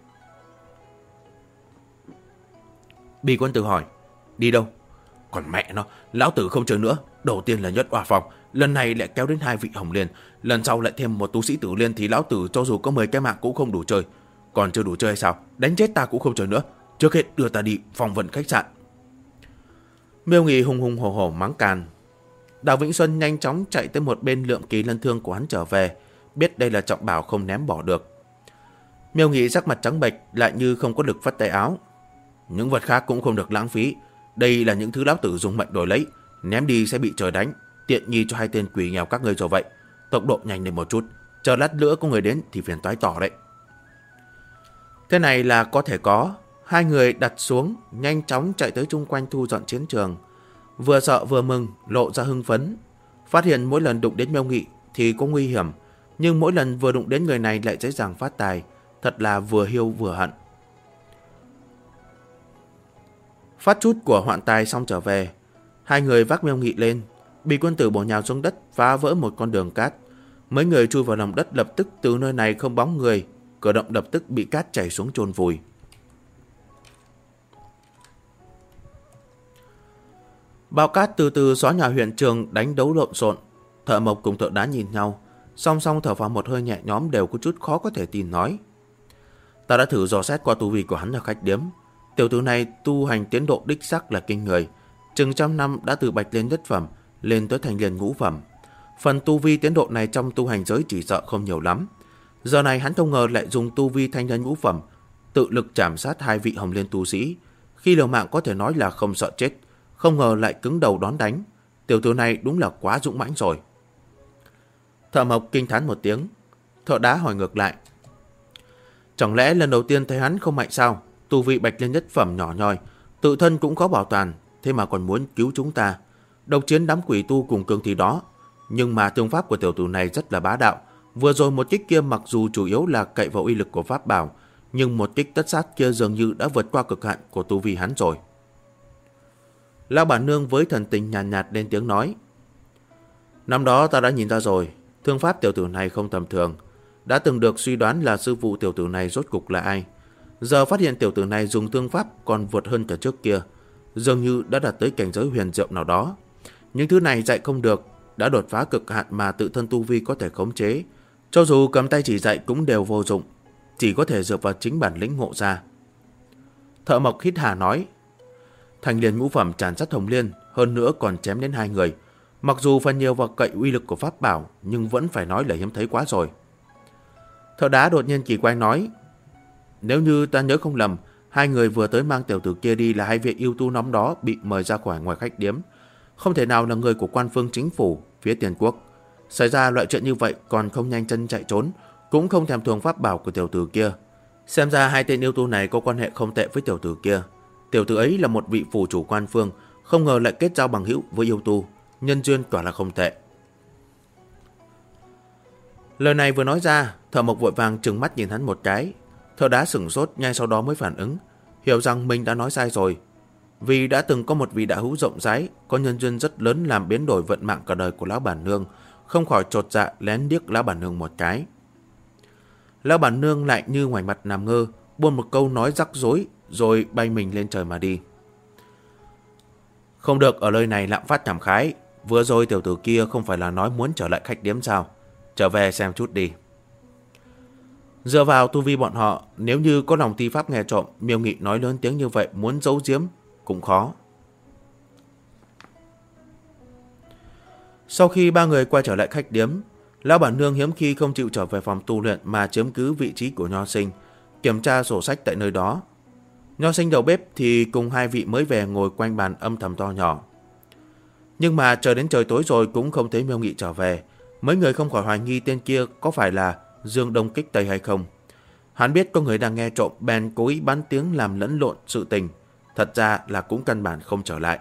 Bì Quân Tử hỏi: "Đi đâu?" "Còn mẹ nó, lão tử không chơi nữa. Đầu tiên là Nhất Oa Phòng, lần này lại kéo đến hai vị Hồng Liên, lần sau lại thêm một tu sĩ Tử Liên thì lão tử cho dù có 10 cái mạng cũng không đủ chơi. Còn chưa đủ chơi hay sao? Đánh chết ta cũng không chơi nữa. Trước hết đưa ta đi phòng vận khách sạn." Miêu Nghị hùng hùng hổ hổ mắng càn. Đào Vĩnh Xuân nhanh chóng chạy tới một bên lượm kỳ lân thương của hắn trở về, biết đây là trọng bảo không ném bỏ được. Miêu Nghị sắc mặt trắng bệch, lại như không có lực phất tay áo: "Những vật khác cũng không được lãng phí, đây là những thứ lão tử dùng mệnh đổi lấy, ném đi sẽ bị trời đánh, tiện nghi cho hai tên quỷ nghèo các ngươi rồi vậy. Tốc độ nhanh lên một chút, chờ lát nữa có người đến thì phiền toái tỏ đấy." Thế này là có thể có. Hai người đặt xuống, nhanh chóng chạy tới chung quanh thu dọn chiến trường. Vừa sợ vừa mừng, lộ ra hưng phấn. Phát hiện mỗi lần đụng đến Miêu Nghị thì có nguy hiểm, nhưng mỗi lần vừa đụng đến người này lại dễ dàng phát tài, thật là vừa hiu vừa hận. Phát chút của hoạn tài xong trở về, hai người vác Miêu Nghị lên. Bì Quân Tử bổ nhào xuống đất, phá vỡ một con đường cát. Mấy người chui vào lòng đất, lập tức từ nơi này không bóng người, cửa động lập tức bị cát chảy xuống chôn vùi. Bao cát từ từ xóa nhòa hiện trường đánh đấu lộn xộn. Thợ mộc cùng thợ đá nhìn nhau, song song thở vào một hơi nhẹ nhõm, đều có chút khó có thể tin nói: "Ta đã thử dò xét qua tu vi của hắn ở khách điếm. Tiểu tử này tu hành tiến độ đích xác là kinh người, chừng trăm năm đã từ bạch liên nhất phẩm lên tới thành liên ngũ phẩm. Phần tu vi tiến độ này trong tu hành giới chỉ sợ không nhiều lắm. Giờ này hắn không ngờ lại dùng tu vi thanh liên ngũ phẩm tự lực chảm sát hai vị Hồng Liên tu sĩ, khi liều mạng có thể nói là không sợ chết, không ngờ lại cứng đầu đón đánh. Tiểu tử này đúng là quá dũng mãnh rồi." Thợ mộc kinh thán một tiếng. Thợ đá hỏi ngược lại: "Chẳng lẽ lần đầu tiên thấy hắn không mạnh sao? Tu vị bạch liên nhất phẩm nhỏ nhoi, tự thân cũng có bảo toàn, thế mà còn muốn cứu chúng ta, độc chiến đám quỷ tu cùng cương thi đó. Nhưng mà thương pháp của tiểu tử này rất là bá đạo. Vừa rồi một kích kia mặc dù chủ yếu là cậy vào uy lực của pháp bảo, nhưng một kích tất sát kia dường như đã vượt qua cực hạn của tu vi hắn rồi. Lão bản nương với thần tình nhàn nhạt lên tiếng nói. Năm đó ta đã nhìn ra rồi, thương pháp tiểu tử này không tầm thường. Đã từng được suy đoán là sư phụ tiểu tử này rốt cục là ai. Giờ phát hiện tiểu tử này dùng thương pháp còn vượt hơn cả trước kia, dường như đã đạt tới cảnh giới huyền diệu nào đó. Những thứ này dạy không được, đã đột phá cực hạn mà tự thân tu vi có thể khống chế. Cho dù cầm tay chỉ dạy cũng đều vô dụng, chỉ có thể dựa vào chính bản lĩnh ngộ ra. Thợ mộc hít hà nói. Thành liền ngũ phẩm tràn sát hồng liên, hơn nữa còn chém đến 2 người. Mặc dù phần nhiều vào cậy uy lực của pháp bảo, nhưng vẫn phải nói là hiếm thấy quá rồi. Thợ đá đột nhiên kỳ quái nói. Nếu như ta nhớ không lầm, 2 người vừa tới mang tiểu tử kia đi là 2 vị yêu tu nóng đó bị mời ra khỏi ngoài khách điếm. Không thể nào là người của quan phương chính phủ phía Tiền Quốc. Xảy ra loại chuyện như vậy còn không nhanh chân chạy trốn, cũng không thèm thuồng pháp bảo của tiểu tử kia. Xem ra 2 tên yêu tu này có quan hệ không tệ với tiểu tử kia. Tiểu tử ấy là một vị phủ chủ quan phương, không ngờ lại kết giao bằng hữu với yêu tu. Nhân duyên quả là không tệ. Lời này vừa nói ra, thợ mộc vội vàng trừng mắt nhìn hắn một cái. Thợ đá sửng sốt, ngay sau đó mới phản ứng, hiểu rằng mình đã nói sai rồi. Vì đã từng có một vị đạo hữu rộng rãi, có nhân duyên rất lớn làm biến đổi vận mạng cả đời của lão bản nương, không khỏi chột dạ lén điếc lão bản nương một cái. Lão bản nương lại như ngoài mặt nằm ngơ, buông một câu nói rắc rối, rồi bay mình lên trời mà đi. Không được ở nơi này lạm phát cảm khái. Vừa rồi tiểu tử kia không phải là nói muốn trở lại khách điếm sao? Trở về xem chút đi. Dựa vào tu vi bọn họ, nếu như có lòng thi pháp nghe trộm, Miêu Nghị nói lớn tiếng như vậy muốn giấu giếm cũng khó. Sau khi 3 người quay trở lại khách điếm, lão bản nương hiếm khi không chịu trở về phòng tu luyện mà chiếm cứ vị trí của Nho Sinh, kiểm tra sổ sách tại nơi đó. Nho Sinh đầu bếp thì cùng 2 vị mới về ngồi quanh bàn âm thầm to nhỏ. Nhưng mà chờ đến trời tối rồi cũng không thấy Miêu Nghị trở về. Mấy người không khỏi hoài nghi tên kia có phải là Dương Đông Kích Tây hay không. Hắn biết có người đang nghe trộm, bèn cố ý bắn tiếng làm lẫn lộn sự tình. Thật ra là cũng căn bản không trở lại.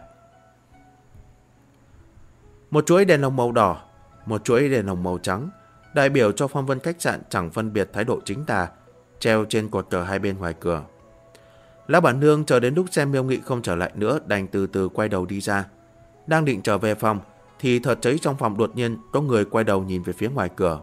Một chuỗi đèn lồng màu đỏ, một chuỗi đèn lồng màu trắng, đại biểu cho phong vân khách sạn chẳng phân biệt thái độ chính tà, treo trên cột cờ 2 bên ngoài cửa. Lão bản nương chờ đến lúc xem Miêu Nghị không trở lại nữa, đành từ từ quay đầu đi ra. Đang định trở về phòng thì thật thấy trong phòng đột nhiên có người quay đầu nhìn về phía ngoài cửa.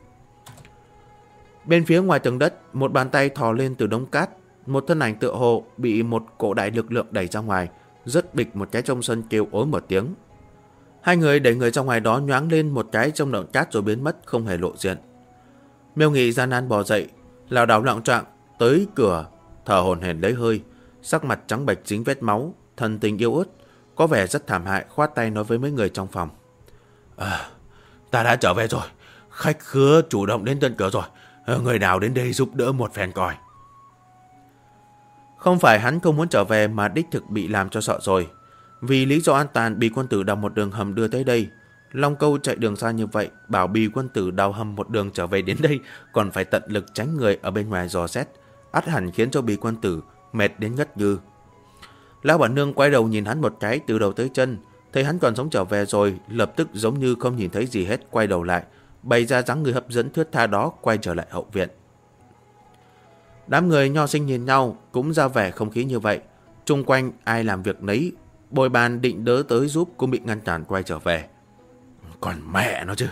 Bên phía ngoài tầng đất, một bàn tay thò lên từ đống cát, một thân ảnh tựa hồ bị một cỗ đại lực lượng đẩy ra ngoài, rớt bịch một cái trong sân kêu ối một tiếng. 2 người đẩy người ra ngoài đó nhoáng lên một cái trong đống cát rồi biến mất không hề lộ diện. Miêu Nghị gian nan bò dậy, lảo đảo loạng choạng tới cửa, thở hổn hển lấy hơi, sắc mặt trắng bệch dính vết máu, thần tình yếu ớt, có vẻ rất thảm hại, khoát tay nói với mấy người trong phòng. Ta đã trở về rồi, khách khứa chủ động đến tận cửa rồi, người nào đến đây giúp đỡ một phen coi. Không phải hắn không muốn trở về mà đích thực bị làm cho sợ rồi. Vì lý do an toàn, Bì quân tử đào một đường hầm đưa tới đây. Long Câu chạy đường xa như vậy, bảo Bì quân tử đào hầm một đường trở về đến đây, còn phải tận lực tránh người ở bên ngoài dò xét, ắt hẳn khiến cho Bì quân tử mệt đến ngất ngư. Lão bản nương quay đầu nhìn hắn một cái từ đầu tới chân, thấy hắn còn sống trở về rồi, lập tức giống như không nhìn thấy gì hết, quay đầu lại, bày ra dáng người hấp dẫn thướt tha đó, quay trở lại hậu viện. Đám người Nho Sinh nhìn nhau cũng ra vẻ không khí như vậy, chung quanh ai làm việc nấy, bồi bàn định đỡ tới giúp cũng bị ngăn cản quay trở về. Còn mẹ nó chứ.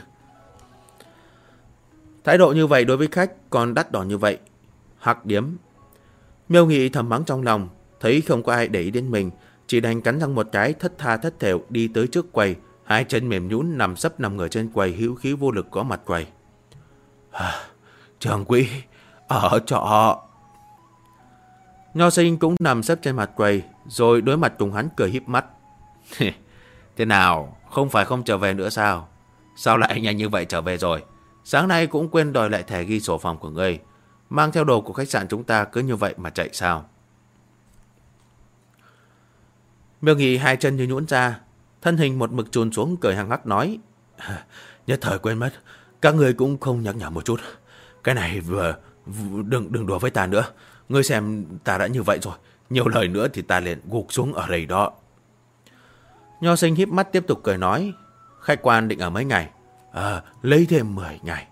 Thái độ như vậy đối với khách còn đắt đỏ như vậy. Hắc điếm. Miêu Nghị thầm mắng trong lòng, thấy không có ai để ý đến mình, chỉ đành cắn răng một cái, thất tha thất thểu đi tới trước quầy, 2 chân mềm nhũn nằm sấp nằm ngửa trên quầy, hữu khí vô lực có mặt quầy. Trưởng quỹ, ở trọ. Nho Sinh cũng nằm sấp trên mặt quầy, rồi đối mặt cùng hắn cười híp mắt. Thế nào, không phải không trở về nữa sao? Sao lại nhanh như vậy trở về rồi? Sáng nay cũng quên đòi lại thẻ ghi sổ phòng của ngươi. Mang theo đồ của khách sạn chúng ta cứ như vậy mà chạy sao? Miêu Nghị 2 chân như nhũn ra, thân hình một mực chùn xuống, cười hăng hắc nói. Nhất thời quên mất, các ngươi cũng không nhắc nhở một chút. Cái này đừng đùa với ta nữa. Ngươi xem ta đã như vậy rồi, nhiều lời nữa thì ta liền gục xuống ở đây đó. Nho Sinh híp mắt tiếp tục cười nói. Khách quan định ở mấy ngày, Lấy thêm 10 ngày.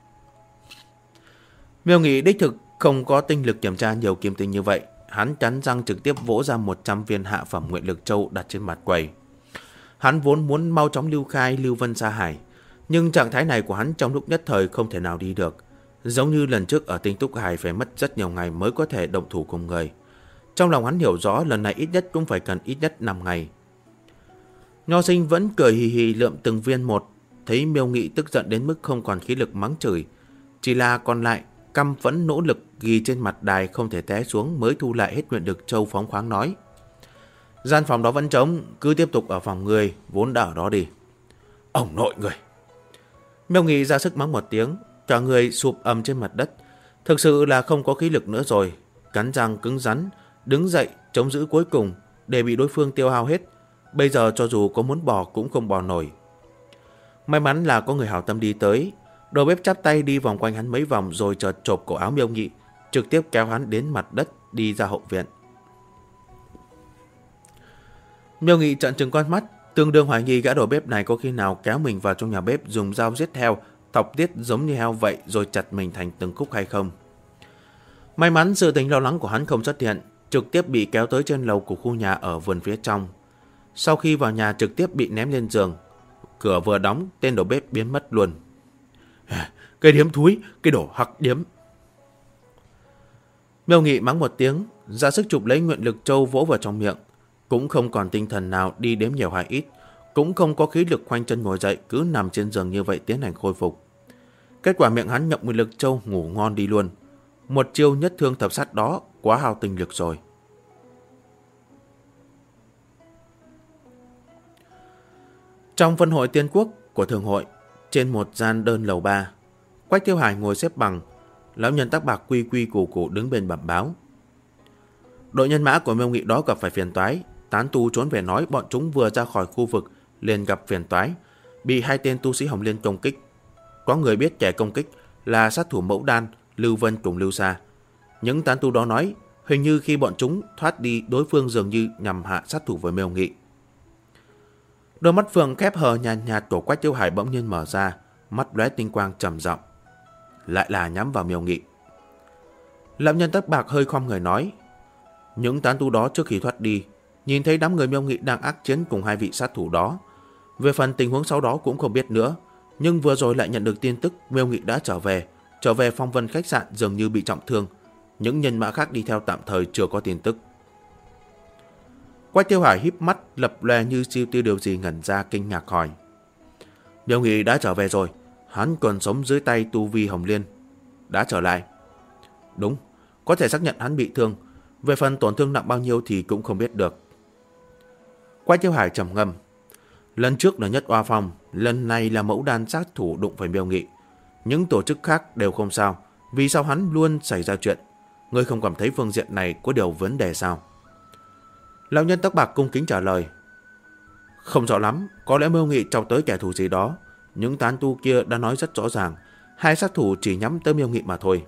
Miêu Nghị đích thực không có tinh lực kiểm tra nhiều kim tinh như vậy. Hắn cắn răng trực tiếp vỗ ra 100 viên hạ phẩm nguyện lực châu đặt trên mặt quầy. Hắn vốn muốn mau chóng lưu khai Lưu Vân Sa Hải, nhưng trạng thái này của hắn trong lúc nhất thời không thể nào đi được. Giống như lần trước ở Tinh Túc Hải phải mất rất nhiều ngày mới có thể động thủ cùng người. Trong lòng hắn hiểu rõ lần này ít nhất cũng phải cần ít nhất 5 ngày. Nho Sinh vẫn cười hì hì lượm từng viên một, thấy Miêu Nghị tức giận đến mức không còn khí lực mắng chửi, chỉ là còn lại căm phẫn nỗ lực ghi trên mặt đài không thể té xuống mới thu lại hết nguyện lực châu, phóng khoáng nói: gian phòng đó vẫn trống, cứ tiếp tục ở phòng người vốn đã ở đó đi. Ông nội người! Miêu Nghị ra sức mắng một tiếng, cả người sụp ầm trên mặt đất, thực sự là không có khí lực nữa rồi. Cắn răng cứng rắn đứng dậy chống giữ cuối cùng để bị đối phương tiêu hao hết. Bây giờ cho dù có muốn bò cũng không bò nổi. May mắn là có người hảo tâm đi tới. Đầu bếp chắp tay đi vòng quanh hắn mấy vòng rồi chợt chộp cổ áo Miêu Nghị, trực tiếp kéo hắn đến mặt đất đi ra hậu viện. Miêu Nghị trợn trừng con mắt, tương đương hoài nghi gã đầu bếp này có khi nào kéo mình vào trong nhà bếp dùng dao giết heo, thọc tiết giống như heo vậy rồi chặt mình thành từng khúc hay không. May mắn sự tính lo lắng của hắn không xuất hiện, trực tiếp bị kéo tới trên lầu của khu nhà ở vườn phía trong. Sau khi vào nhà trực tiếp bị ném lên giường. Cửa vừa đóng, tên đầu bếp biến mất luôn. Cái điếm thúi, cái đồ hắc điếm. Miêu Nghị mắng một tiếng, ra sức chụp lấy nguyện lực châu vỗ vào trong miệng. Cũng không còn tinh thần nào đi đếm nhiều hay ít, cũng không có khí lực khoanh chân ngồi dậy, cứ nằm trên giường như vậy tiến hành khôi phục. Kết quả miệng hắn nhậm nguyện lực châu ngủ ngon đi luôn. Một chiêu nhất thương thập sát đó quá hao tinh lực rồi. Trong phân hội tiên quốc của thường hội, trên một gian đơn lầu 3, Quách Tiêu Hải ngồi xếp bằng, lão nhân tóc bạc quy quy củ củ đứng bên bẩm báo. Đội nhân mã của Miêu Nghị đó gặp phải phiền toái, tán tu trốn về nói bọn chúng vừa ra khỏi khu vực liền gặp phiền toái, bị 2 tên tu sĩ Hồng Liên công kích. Có người biết kẻ công kích là sát thủ Mẫu Đan, Lưu Vân cùng Lưu Sa. Những tán tu đó nói, hình như khi bọn chúng thoát đi, đối phương dường như nhằm hạ sát thủ với Miêu Nghị. Đôi mắt phượng khép hờ nhàn nhạt của Quách Tiêu Hải bỗng nhiên mở ra, mắt lóe tinh quang trầm giọng, lại là nhắm vào Miêu Nghị. Lão nhân tóc bạc hơi khom người nói, những tán tu đó trước khi thoát đi, nhìn thấy đám người Miêu Nghị đang ác chiến cùng 2 vị sát thủ đó. Về phần tình huống sau đó cũng không biết nữa, nhưng vừa rồi lại nhận được tin tức Miêu Nghị đã trở về Phong Vân khách sạn dường như bị trọng thương. Những nhân mã khác đi theo tạm thời chưa có tin tức. Quách Tiêu Hải híp mắt lập lòe như siêu tiêu điều gì, ngẩn ra kinh ngạc hỏi, Miêu Nghị đã trở về rồi, hắn còn sống dưới tay tu vi Hồng Liên, đã trở lại. Đúng, có thể xác nhận hắn bị thương, về phần tổn thương nặng bao nhiêu thì cũng không biết được. Quách Tiêu Hải trầm ngâm, lần trước là Nhất Oa Phong, lần này là Mẫu Đan sát thủ đụng phải Miêu Nghị. Những tổ chức khác đều không sao, vì sao hắn luôn xảy ra chuyện? Ngươi không cảm thấy phương diện này có điều vấn đề sao? Lão nhân tóc bạc cung kính trả lời, không rõ lắm, có lẽ Miêu Nghị chọc tới kẻ thù gì đó. Những tán tu kia đã nói rất rõ ràng, 2 sát thủ chỉ nhắm tới Miêu Nghị mà thôi.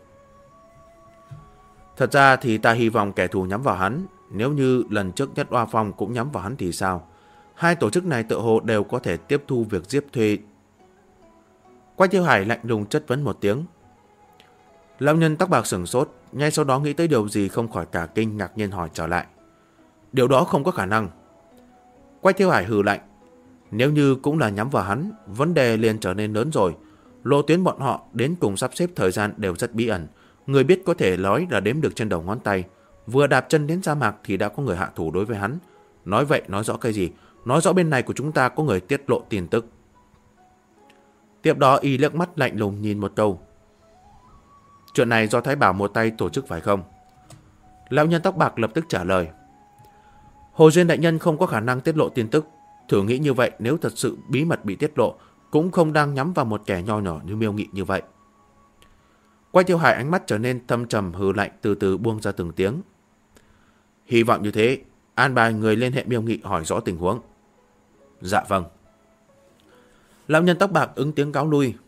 Thật ra thì ta hy vọng kẻ thù nhắm vào hắn. Nếu như lần trước Nhất Oa Phong cũng nhắm vào hắn thì sao? 2 tổ chức này tự hồ đều có thể tiếp thu việc giết thuê. Quách Tiêu Hải lạnh lùng chất vấn một tiếng. Lão nhân tóc bạc sửng sốt, ngay sau đó nghĩ tới điều gì không khỏi cả kinh, ngạc nhiên hỏi trở lại, điều đó không có khả năng. Quách Tiêu Hải hừ lạnh, nếu như cũng là nhắm vào hắn, vấn đề liền trở nên lớn rồi. Lộ tuyến bọn họ đến cùng sắp xếp thời gian đều rất bí ẩn, người biết có thể nói là đếm được trên đầu ngón tay. Vừa đạp chân đến sa mạc thì đã có người hạ thủ đối với hắn. Nói vậy nói rõ cái gì? Nói rõ bên này của chúng ta có người tiết lộ tin tức. Tiếp đó y liếc mắt lạnh lùng nhìn một câu, chuyện này do Thái Bảo một tay tổ chức phải không? Lão nhân tóc bạc lập tức trả lời, Hồ Duyên đại nhân không có khả năng tiết lộ tin tức. Thử nghĩ như vậy, nếu thật sự bí mật bị tiết lộ, cũng không đang nhắm vào một kẻ nho nhỏ như Miêu Nghị như vậy. Quách Tiêu Hải ánh mắt trở nên thâm trầm hừ lạnh, từ từ buông ra từng tiếng. Hy vọng như thế, an bài người liên hệ Miêu Nghị hỏi rõ tình huống. Dạ vâng. Lão nhân tóc bạc ứng tiếng cáo lui.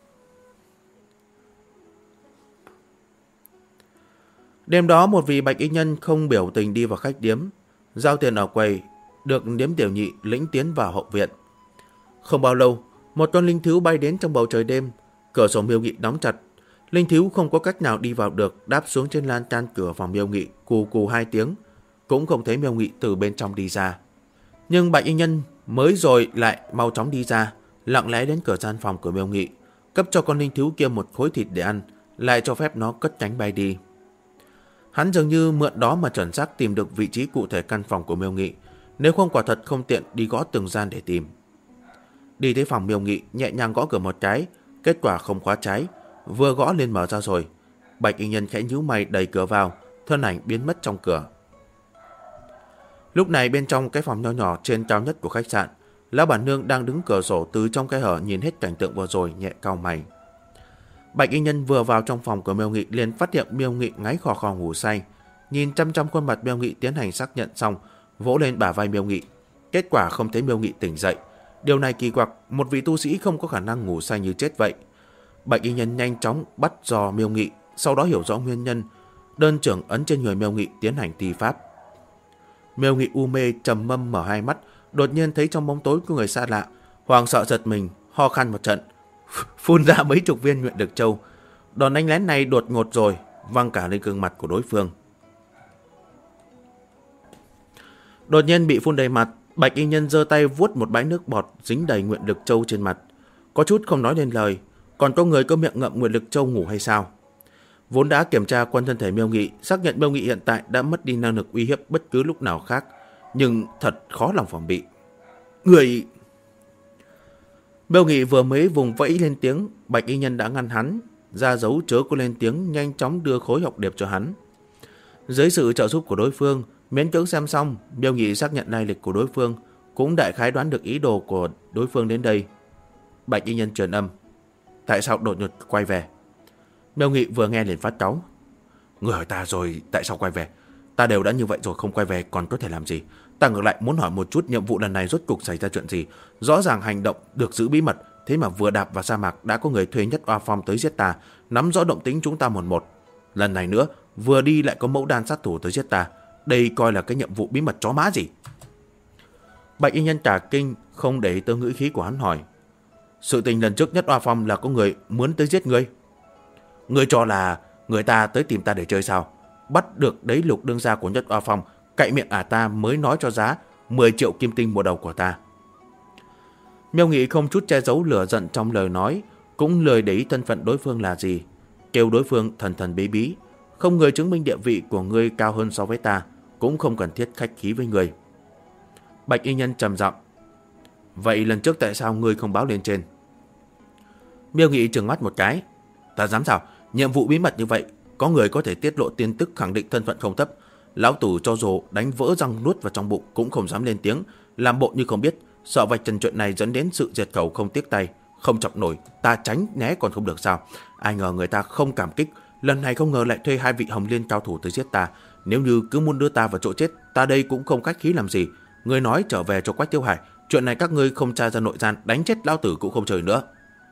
Đêm đó một vị bạch y nhân không biểu tình đi vào khách điếm, giao tiền ở quầy, được điếm tiểu nhị lĩnh tiến vào hậu viện. Không bao lâu, Một con linh thú bay đến trong bầu trời đêm. Cửa sổ Miêu Nghị đóng chặt. Linh thú không có cách nào đi vào được, đáp xuống trên lan can cửa phòng Miêu Nghị, cù cù 2 tiếng. Cũng không thấy Miêu Nghị từ bên trong đi ra. Nhưng Bạch Y Nhân mới rồi lại mau chóng đi ra, lặng lẽ đến cửa gian phòng của Miêu Nghị, cấp cho con linh thú kia một khối thịt để ăn, lại cho phép nó cất cánh bay đi. Hắn dường như mượn đó mà chuẩn xác tìm được vị trí cụ thể căn phòng của Miêu Nghị, nếu không quả thật không tiện đi gõ từng gian để tìm. Đi tới phòng Miêu Nghị, nhẹ nhàng gõ cửa một cái, kết quả không khóa trái, vừa gõ lên mở ra rồi. Bạch Y Nhân khẽ nhíu mày đẩy cửa vào, thân ảnh biến mất trong cửa. Lúc này bên trong cái phòng nho nhỏ trên cao nhất của khách sạn, lão bản nương đang đứng cửa sổ từ trong cái hở nhìn hết cảnh tượng vừa rồi, nhẹ cau mày. Bạch Y Nhân vừa vào trong phòng của Miêu Nghị liền phát hiện Miêu Nghị ngáy khò khò ngủ say, nhìn chăm chăm khuôn mặt Miêu Nghị tiến hành xác nhận xong, vỗ lên bả vai Miêu Nghị. Kết quả không thấy Miêu Nghị tỉnh dậy. Điều này kỳ quặc, một vị tu sĩ không có khả năng ngủ say như chết vậy. Bạch Y Nhân nhanh chóng bắt dò Miêu Nghị, sau đó hiểu rõ nguyên nhân, đơn trưởng ấn trên người Miêu Nghị tiến hành thi pháp. Miêu Nghị u mê trầm mâm mở hai mắt, đột nhiên thấy trong bóng tối có người xa lạ, hoàng sợ giật mình, ho khan một trận, phun ra mấy chục viên nguyện lực châu. Đòn đánh lén này đột ngột rồi, văng cả lên gương mặt của đối phương. Đột nhiên bị phun đầy mặt, Bạch Y Nhân giơ tay vuốt một bãi nước bọt dính đầy nguyện lực châu trên mặt, có chút không nói nên lời. Còn có người có miệng ngậm nguyện lực châu ngủ hay sao? Vốn đã kiểm tra quân thân thể Miêu Nghị, xác nhận Miêu Nghị hiện tại đã mất đi năng lực uy hiếp bất cứ lúc nào khác, nhưng thật khó lòng phòng bị. Người... Miêu Nghị vừa mới vùng vẫy lên tiếng, Bạch Y Nhân đã ngăn hắn, ra dấu chớ có lên tiếng, nhanh chóng đưa khối ngọc điệp cho hắn. Dưới sự trợ giúp của đối phương, miễn cưỡng xem xong, Miêu Nghị xác nhận lai lịch của đối phương, cũng đại khái đoán được ý đồ của đối phương đến đây. Bạch Y Nhân truyền âm: tại sao đột ngột quay về? Miêu Nghị vừa nghe liền phát cáu: người hỏi ta rồi tại sao quay về? Ta đều đã như vậy rồi, không quay về còn có thể làm gì? Ta ngược lại muốn hỏi một chút, nhiệm vụ lần này rốt cục xảy ra chuyện gì? Rõ ràng hành động được giữ bí mật, thế mà vừa đạp vào sa mạc đã có người thuê Nhất Oa Phong tới giết ta, nắm rõ động tĩnh chúng ta một. Lần này nữa, vừa đi lại có mẫu đan sát thủ tới giết ta. Đây coi là cái nhiệm vụ bí mật chó má gì? Bạch Y Nhân cả kinh, không để ý tới ngữ khí của hắn hỏi: sự tình lần trước Nhất Oa Phong là có người muốn tới giết ngươi? Ngươi cho là người ta tới tìm ta để chơi sao? Bắt được đấy Lục đương gia của Nhất Oa Phong, cậy miệng ta mới nói cho giá 10 triệu kim tinh một đầu của ta. Miêu Nghị không chút che giấu lửa giận trong lời nói, cũng lười để ý thân phận đối phương là gì, kêu đối phương thần thần bí bí. Không người chứng minh địa vị của ngươi cao hơn so với ta, cũng không cần thiết khách khí với ngươi. Bạch Y Nhân trầm giọng: vậy lần trước tại sao ngươi không báo lên trên? Miêu Nghị trừng mắt một cái: ta dám sao? Nhiệm vụ bí mật như vậy, có người có thể tiết lộ tin tức khẳng định thân phận không thấp. Lão tử cho dù đánh vỡ răng nuốt vào trong bụng cũng không dám lên tiếng, làm bộ như không biết, sợ vạch trần chuyện này dẫn đến sự diệt khẩu không tiếc tay. Không chọc nổi, ta tránh né còn không được sao? Ai ngờ người ta không cảm kích, lần này không ngờ lại thuê 2 vị Hồng Liên cao thủ tới giết ta. Nếu như cứ muốn đưa ta vào chỗ chết, ta đây cũng không khách khí làm gì. Ngươi nói trở về cho Quách Tiêu Hải, chuyện này các ngươi không tra ra nội gian, đánh chết lão tử cũng không chơi nữa.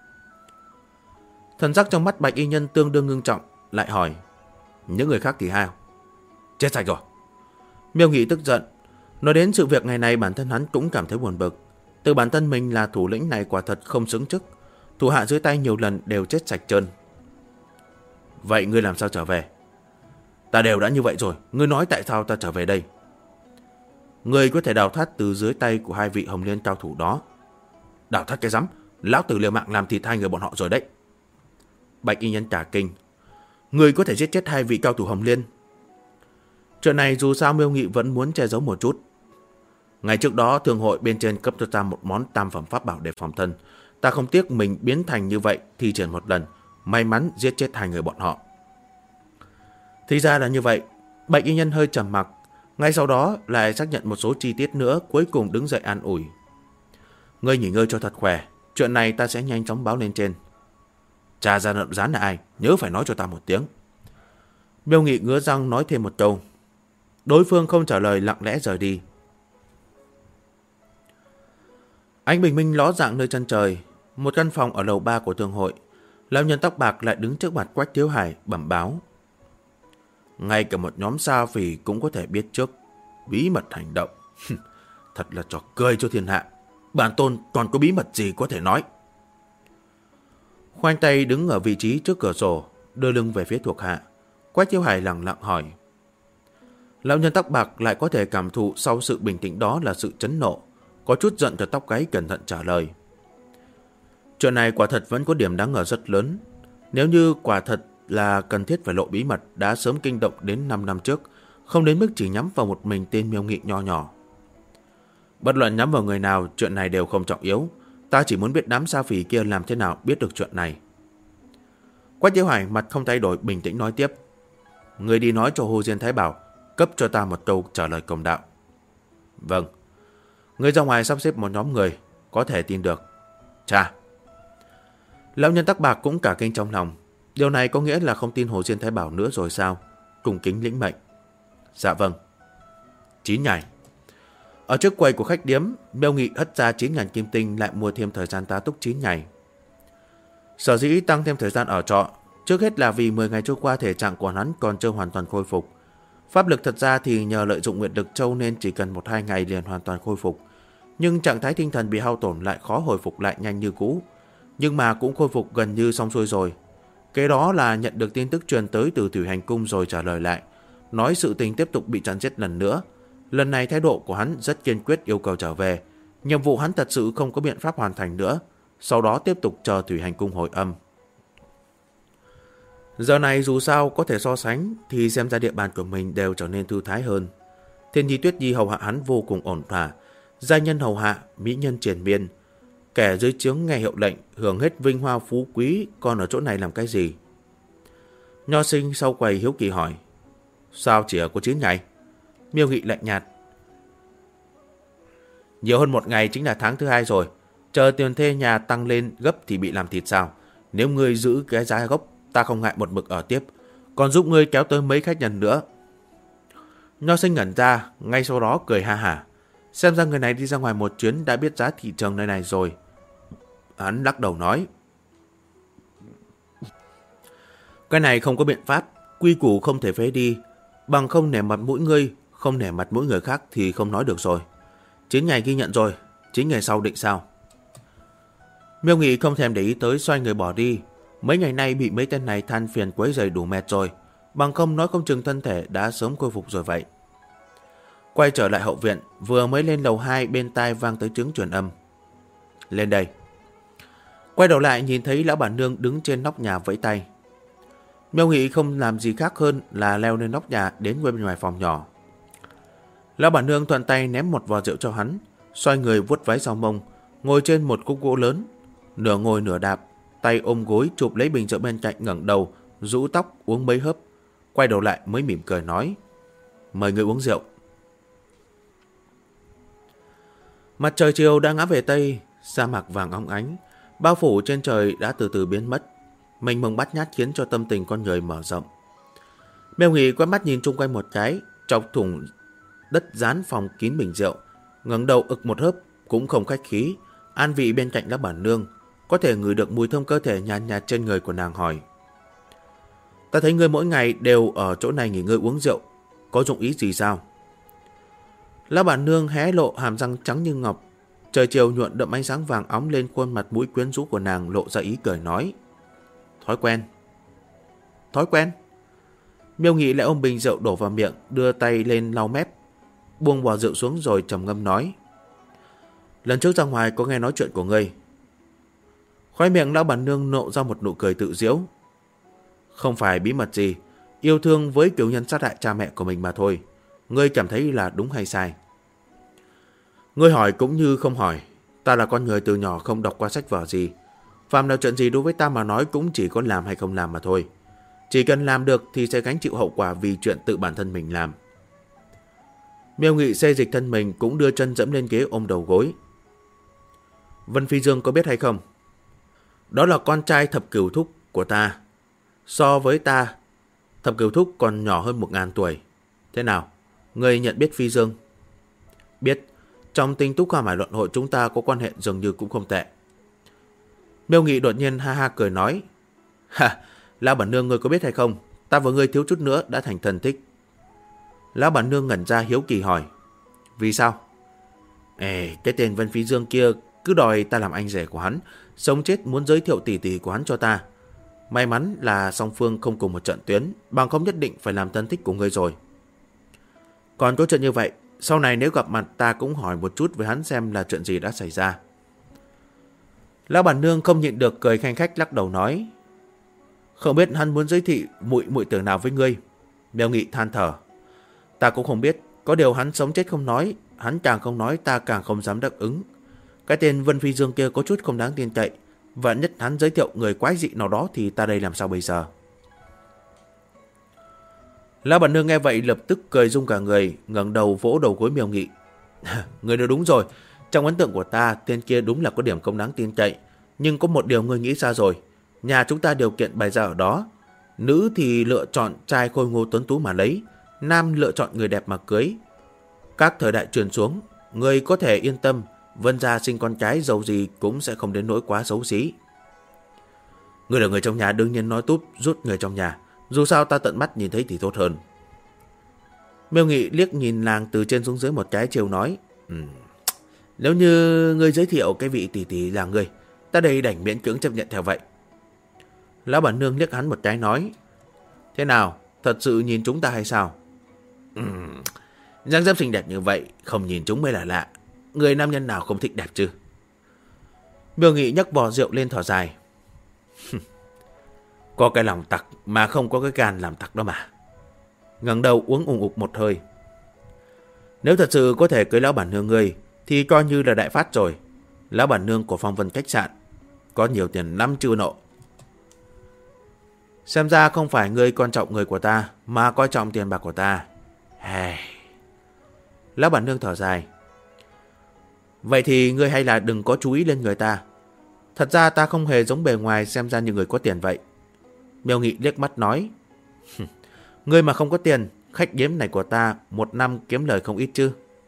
Thần sắc trong mắt Bạch Y Nhân tương đương ngưng trọng, lại hỏi: những người khác thì sao? Chết sạch rồi. Miêu Nghị tức giận. Nói đến sự việc ngày này, bản thân hắn cũng cảm thấy buồn bực. Từ bản thân mình là thủ lĩnh này quả thật không xứng chức, thủ hạ dưới tay nhiều lần đều chết sạch trơn. Vậy ngươi làm sao trở về? Ta đều đã như vậy rồi, ngươi nói tại sao ta trở về đây? Ngươi có thể đào thoát từ dưới tay của 2 vị Hồng Liên cao thủ đó. Đào thoát cái rắm, lão tử liều mạng làm thịt 2 người bọn họ rồi đấy. Bạch Y Nhân cả kinh: ngươi có thể giết chết 2 vị cao thủ Hồng Liên? Chuyện này dù sao Miêu Nghị vẫn muốn che giấu một chút. Ngày trước đó thương hội bên trên cấp cho ta một món tam phẩm pháp bảo để phòng thân. Ta không tiếc mình biến thành như vậy, thi triển một lần, may mắn giết chết 2 người bọn họ. Thì ra là như vậy. Bạch Y Nhân hơi trầm mặc, ngay sau đó lại xác nhận một số chi tiết nữa, cuối cùng đứng dậy an ủi: ngươi nghỉ ngơi cho thật khỏe, chuyện này ta sẽ nhanh chóng báo lên trên. Cha ra nợ gián là ai, nhớ phải nói cho ta một tiếng. Miêu Nghị ngứa răng nói thêm một câu. Đối phương không trả lời, lặng lẽ rời đi. Ánh bình minh ló dạng nơi chân trời. Một căn phòng ở lầu 3 của thương hội, lão nhân tóc bạc lại đứng trước mặt Quách Thiếu Hải bẩm báo: ngay cả một nhóm sa phỉ cũng có thể biết trước bí mật hành động. Thật là trò cười cho thiên hạ. Bản tôn còn có bí mật gì có thể nói? khoanh tay đứng ở vị trí trước cửa sổ, đưa lưng về phía thuộc hạ. Quách Chiêu Hải lặng lặng hỏi. Lão nhân tóc bạc lại có thể cảm thụ sau sự bình tĩnh đó là sự chấn nộ, có chút giận cho tóc gáy cẩn thận trả lời. Chuyện này quả thật vẫn có điểm đáng ngờ rất lớn. Nếu như quả thật là cần thiết phải lộ bí mật đã sớm kinh động đến 5 năm trước, không đến mức chỉ nhắm vào một mình tên Miêu Nghị nho nhỏ. Bất luận nhắm vào người nào, chuyện này đều không trọng yếu. Ta chỉ muốn biết đám Sa Phỉ kia làm thế nào biết được chuyện này. Quách Chiêu Hải mặt không thay đổi, bình tĩnh nói tiếp. Người đi nói cho Hồ Diên Thái Bảo cấp cho ta một câu trả lời công đạo. Vâng. Người ra ngoài sắp xếp một nhóm người, có thể tin được. Chà. Lão nhân tóc bạc cũng cả kinh trong lòng. Điều này có nghĩa là không tin Hồ Diên Thái Bảo nữa rồi sao? Cùng kính lĩnh mệnh. Dạ vâng. 9 ngày. Ở trước quầy của khách điếm, Miêu Nghị hất ra 9.000 kim tinh, lại mua thêm thời gian tá túc 9 ngày. Sở dĩ tăng thêm thời gian ở trọ, trước hết là vì 10 ngày trôi qua thể trạng của hắn còn chưa hoàn toàn khôi phục. Pháp lực thật ra thì nhờ lợi dụng nguyệt lực châu nên chỉ cần 1-2 ngày liền hoàn toàn khôi phục. Nhưng trạng thái tinh thần bị hao tổn lại khó hồi phục lại nhanh như cũ. Nhưng mà cũng khôi phục gần như xong xuôi rồi. Kế đó là nhận được tin tức truyền tới từ Thủy Hành Cung rồi trả lời lại, nói sự tình tiếp tục bị chặn giết lần nữa. Lần này thái độ của hắn rất kiên quyết, yêu cầu trở về. Nhiệm vụ hắn thật sự không có biện pháp hoàn thành nữa. Sau đó tiếp tục chờ Thủy Hành Cung hồi âm. Giờ này dù sao có thể so sánh thì xem ra địa bàn của mình đều trở nên thư thái hơn. Thiên Nhi Tuyết Nhi hầu hạ hắn vô cùng ổn thỏa, gia nhân hầu hạ, mỹ nhân triền miên. Kẻ dưới trướng nghe hiệu lệnh, hưởng hết vinh hoa phú quý, còn ở chỗ này làm cái gì? Nho Sinh sau quầy hiếu kỳ hỏi. Sao chỉ ở có 9 ngày? Miêu Nghị lạnh nhạt. Nhiều hơn 1 ngày chính là tháng thứ 2 rồi. Chờ tiền thuê nhà tăng lên gấp thì bị làm thịt sao? Nếu ngươi giữ cái giá gốc, ta không ngại một mực ở tiếp, còn giúp ngươi kéo tới mấy khách nhân nữa. Nho Sinh ngẩn ra, ngay sau đó cười ha hả. Xem ra người này đi ra ngoài một chuyến đã biết giá thị trường nơi này rồi. Hắn lắc đầu nói. Cái này không có biện pháp, quy củ không thể phế đi. Bằng không nể mặt mũi ngươi, không nể mặt mũi người khác thì không nói được rồi. 9 ngày ghi nhận rồi, 9 ngày sau định sao? Miêu Nghị không thèm để ý tới, xoay người bỏ đi. Mấy ngày nay bị mấy tên này than phiền quấy rầy đủ mệt rồi. Bằng không nói không chừng thân thể đã sớm khôi phục rồi vậy. Quay trở lại hậu viện, vừa mới lên lầu 2 bên tai vang tới tiếng truyền âm. Lên đây. Quay đầu lại nhìn thấy lão bản nương đứng trên nóc nhà vẫy tay. Miêu Nghị không làm gì khác hơn là leo lên nóc nhà đến bên ngoài phòng nhỏ. Lão bản nương thuận tay ném một vò rượu cho hắn, xoay người vuốt váy sau mông, ngồi trên một khúc gỗ lớn, nửa ngồi nửa đạp, tay ôm gối chụp lấy bình rượu bên cạnh, ngẩng đầu, rũ tóc uống mấy hớp, quay đầu lại mới mỉm cười nói. Mời người uống rượu. Mặt trời chiều đã ngã về tây, sa mạc vàng óng ánh, bao phủ trên trời đã từ từ biến mất. Mênh mông bát nhát khiến cho tâm tình con người mở rộng. Miêu Nghị quét mắt nhìn chung quanh một cái, chọc thủng đất dán phòng kín bình rượu, ngẩng đầu ực một hớp, cũng không khách khí, an vị bên cạnh lão bản nương, có thể ngửi được mùi thơm cơ thể nhàn nhạt trên người của nàng hỏi. Ta thấy ngươi mỗi ngày đều ở chỗ này nghỉ ngơi uống rượu, có dụng ý gì sao? Lão bản nương hé lộ hàm răng trắng như ngọc, trời chiều nhuộn đậm ánh sáng vàng óng lên khuôn mặt mũi quyến rũ của nàng, lộ ra ý cười nói. Thói quen. Thói quen? Miêu Nghị lại ôm bình rượu đổ vào miệng, đưa tay lên lau mép, buông vò rượu xuống rồi trầm ngâm nói. Lần trước ra ngoài có nghe nói chuyện của ngươi. Khóe miệng lão bản nương nộ ra một nụ cười tự giễu. Không phải bí mật gì, yêu thương với kiểu nhân sát hại cha mẹ của mình mà thôi. Ngươi cảm thấy là đúng hay sai? Ngươi hỏi cũng như không hỏi. Ta là con người từ nhỏ không đọc qua sách vở gì. Phàm là chuyện gì đối với ta mà nói cũng chỉ có làm hay không làm mà thôi. Chỉ cần làm được thì sẽ gánh chịu hậu quả vì chuyện tự bản thân mình làm. Miêu Nghị xê dịch thân mình, cũng đưa chân dẫm lên ghế ôm đầu gối. Vân Phi Dương có biết hay không? Đó là con trai thập cửu thúc của ta. So với ta, thập cửu thúc còn nhỏ hơn 1000 tuổi. Thế nào? Ngươi nhận biết Phi Dương? Biết. Trong tinh túc Hoa Mải Luận Hội chúng ta có quan hệ dường như cũng không tệ. Miêu Nghị đột nhiên ha ha cười nói. Ha, lão bản nương ngươi có biết hay không? Ta và ngươi thiếu chút nữa đã thành thân thích. Lão bản nương ngẩn ra hiếu kỳ hỏi. Vì sao? Cái tên Vân Phi Dương kia cứ đòi ta làm anh rể của hắn, sống chết muốn giới thiệu tỷ tỷ của hắn cho ta. May mắn là song phương không cùng một trận tuyến, bằng không nhất định phải làm thân thích của ngươi rồi. Còn có chuyện như vậy, sau này nếu gặp mặt ta cũng hỏi một chút với hắn xem là chuyện gì đã xảy ra. Lão bản nương không nhịn được cười khanh khách lắc đầu nói, không biết hắn muốn giới thiệu muội tử nào với ngươi. Miêu Nghị than thở, ta cũng không biết, có điều hắn sống chết không nói, hắn càng không nói ta càng không dám đáp ứng. Cái tên Vân Phi Dương kia có chút không đáng tin cậy, vạn nhất hắn giới thiệu người quái dị nào đó thì ta đây làm sao bây giờ? Lão bản nương nghe vậy lập tức cười rung cả người, ngẩng đầu vỗ đầu gối Miêu Nghị. Người nói đúng rồi, trong ấn tượng của ta, tên kia đúng là có điểm không đáng tin cậy, nhưng có một điều ngươi nghĩ ra rồi, nhà chúng ta điều kiện bày ra ở đó, nữ thì lựa chọn trai khôi ngô tuấn tú mà lấy, nam lựa chọn người đẹp mà cưới. Các thời đại truyền xuống, người có thể yên tâm, Vân gia sinh con cái giàu gì cũng sẽ không đến nỗi quá xấu xí. Người là người trong nhà đương nhiên nói túp rút người trong nhà, dù sao ta tận mắt nhìn thấy thì tốt hơn. Miêu Nghị liếc nhìn nàng từ trên xuống dưới một cái chiều nói, nếu như ngươi giới thiệu cái vị tỷ tỷ là ngươi, ta đây đành miễn cưỡng chấp nhận theo vậy. Lão bản nương liếc hắn một cái nói, thế nào, thật sự nhìn chúng ta hay sao? Dáng dấp xinh đẹp như vậy, không nhìn chúng mới là lạ. Người nam nhân nào không thích đẹp chứ? Miêu Nghị nhấc vò rượu lên thở dài. Có cái lòng tặc mà không có cái gan làm tặc đó mà. Ngẩng đầu uống ủng ục một hơi. Nếu thật sự có thể cưới lão bản nương ngươi thì coi như là đại phát rồi. Lão bản nương của Phong Vân khách sạn có nhiều tiền lắm chưa nộ. Xem ra không phải ngươi quan trọng người của ta, mà coi trọng tiền bạc của ta. Lão bản nương thở dài. Vậy thì ngươi hay là đừng có chú ý lên người ta. Thật ra ta không hề giống bề ngoài xem ra như người có tiền vậy. Miêu Nghị liếc mắt nói, ngươi mà không có tiền, khách điếm này của ta một năm kiếm lời không ít chứ?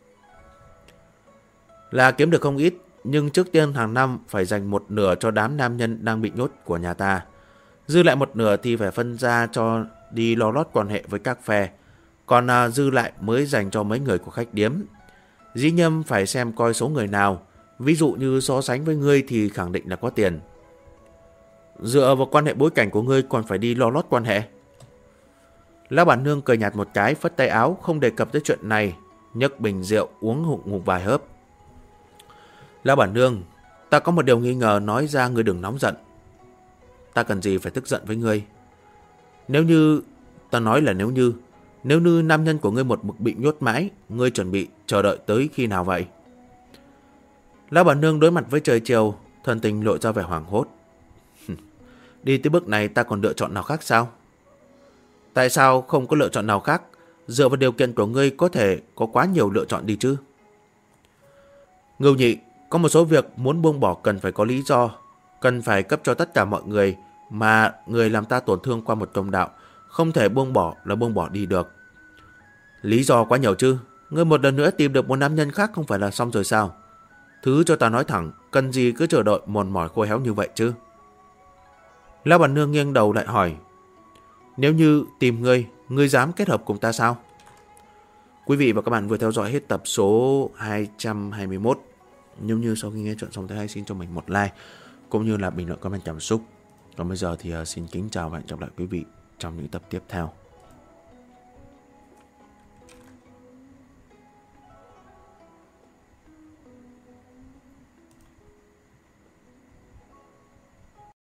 Là kiếm được không ít, nhưng trước tiên hàng năm phải dành một nửa cho đám nam nhân đang bị nhốt của nhà ta. Dư lại một nửa thì phải phân ra cho đi lo lót quan hệ với các phe. Còn dư lại mới dành cho mấy người của khách điếm. Dĩ nhiên phải xem coi số người nào. Ví dụ như so sánh với ngươi thì khẳng định là có tiền. Dựa vào quan hệ bối cảnh của ngươi còn phải đi lo lót quan hệ. Lão bản nương cười nhạt một cái, phất tay áo không đề cập tới chuyện này, nhấc bình rượu uống hụt vài hớp. Lão bản nương, ta có một điều nghi ngờ, nói ra ngươi đừng nóng giận. Ta cần gì phải tức giận với ngươi? Nếu như, ta nói là nếu như nam nhân của ngươi một mực bị nhốt mãi, ngươi chuẩn bị chờ đợi tới khi nào vậy? Lão bản nương đối mặt với trời chiều, thần tình lộ ra vẻ hoảng hốt. Đi tới bước này ta còn lựa chọn nào khác sao? Tại sao không có lựa chọn nào khác? Dựa vào điều kiện của ngươi có thể có quá nhiều lựa chọn đi chứ. Ngưu Nhị, có một số việc muốn buông bỏ cần phải có lý do, cần phải cấp cho tất cả mọi người, mà người làm ta tổn thương qua một công đạo, không thể buông bỏ là buông bỏ đi được. Lý do quá nhiều chứ? Ngươi một lần nữa tìm được một nam nhân khác không phải là xong rồi sao? Thứ cho ta nói thẳng, cần gì cứ chờ đợi mòn mỏi khô héo như vậy chứ? Lão bản nương nghiêng đầu lại hỏi, nếu như tìm ngươi dám kết hợp cùng ta sao? Quý vị và các bạn vừa theo dõi hết tập số 221. Nếu như sau khi nghe chuyện xong, hãy xin cho mình một like cũng như là bình luận comment cảm xúc. Còn bây giờ thì xin kính chào và hẹn gặp lại quý vị trong những tập tiếp theo.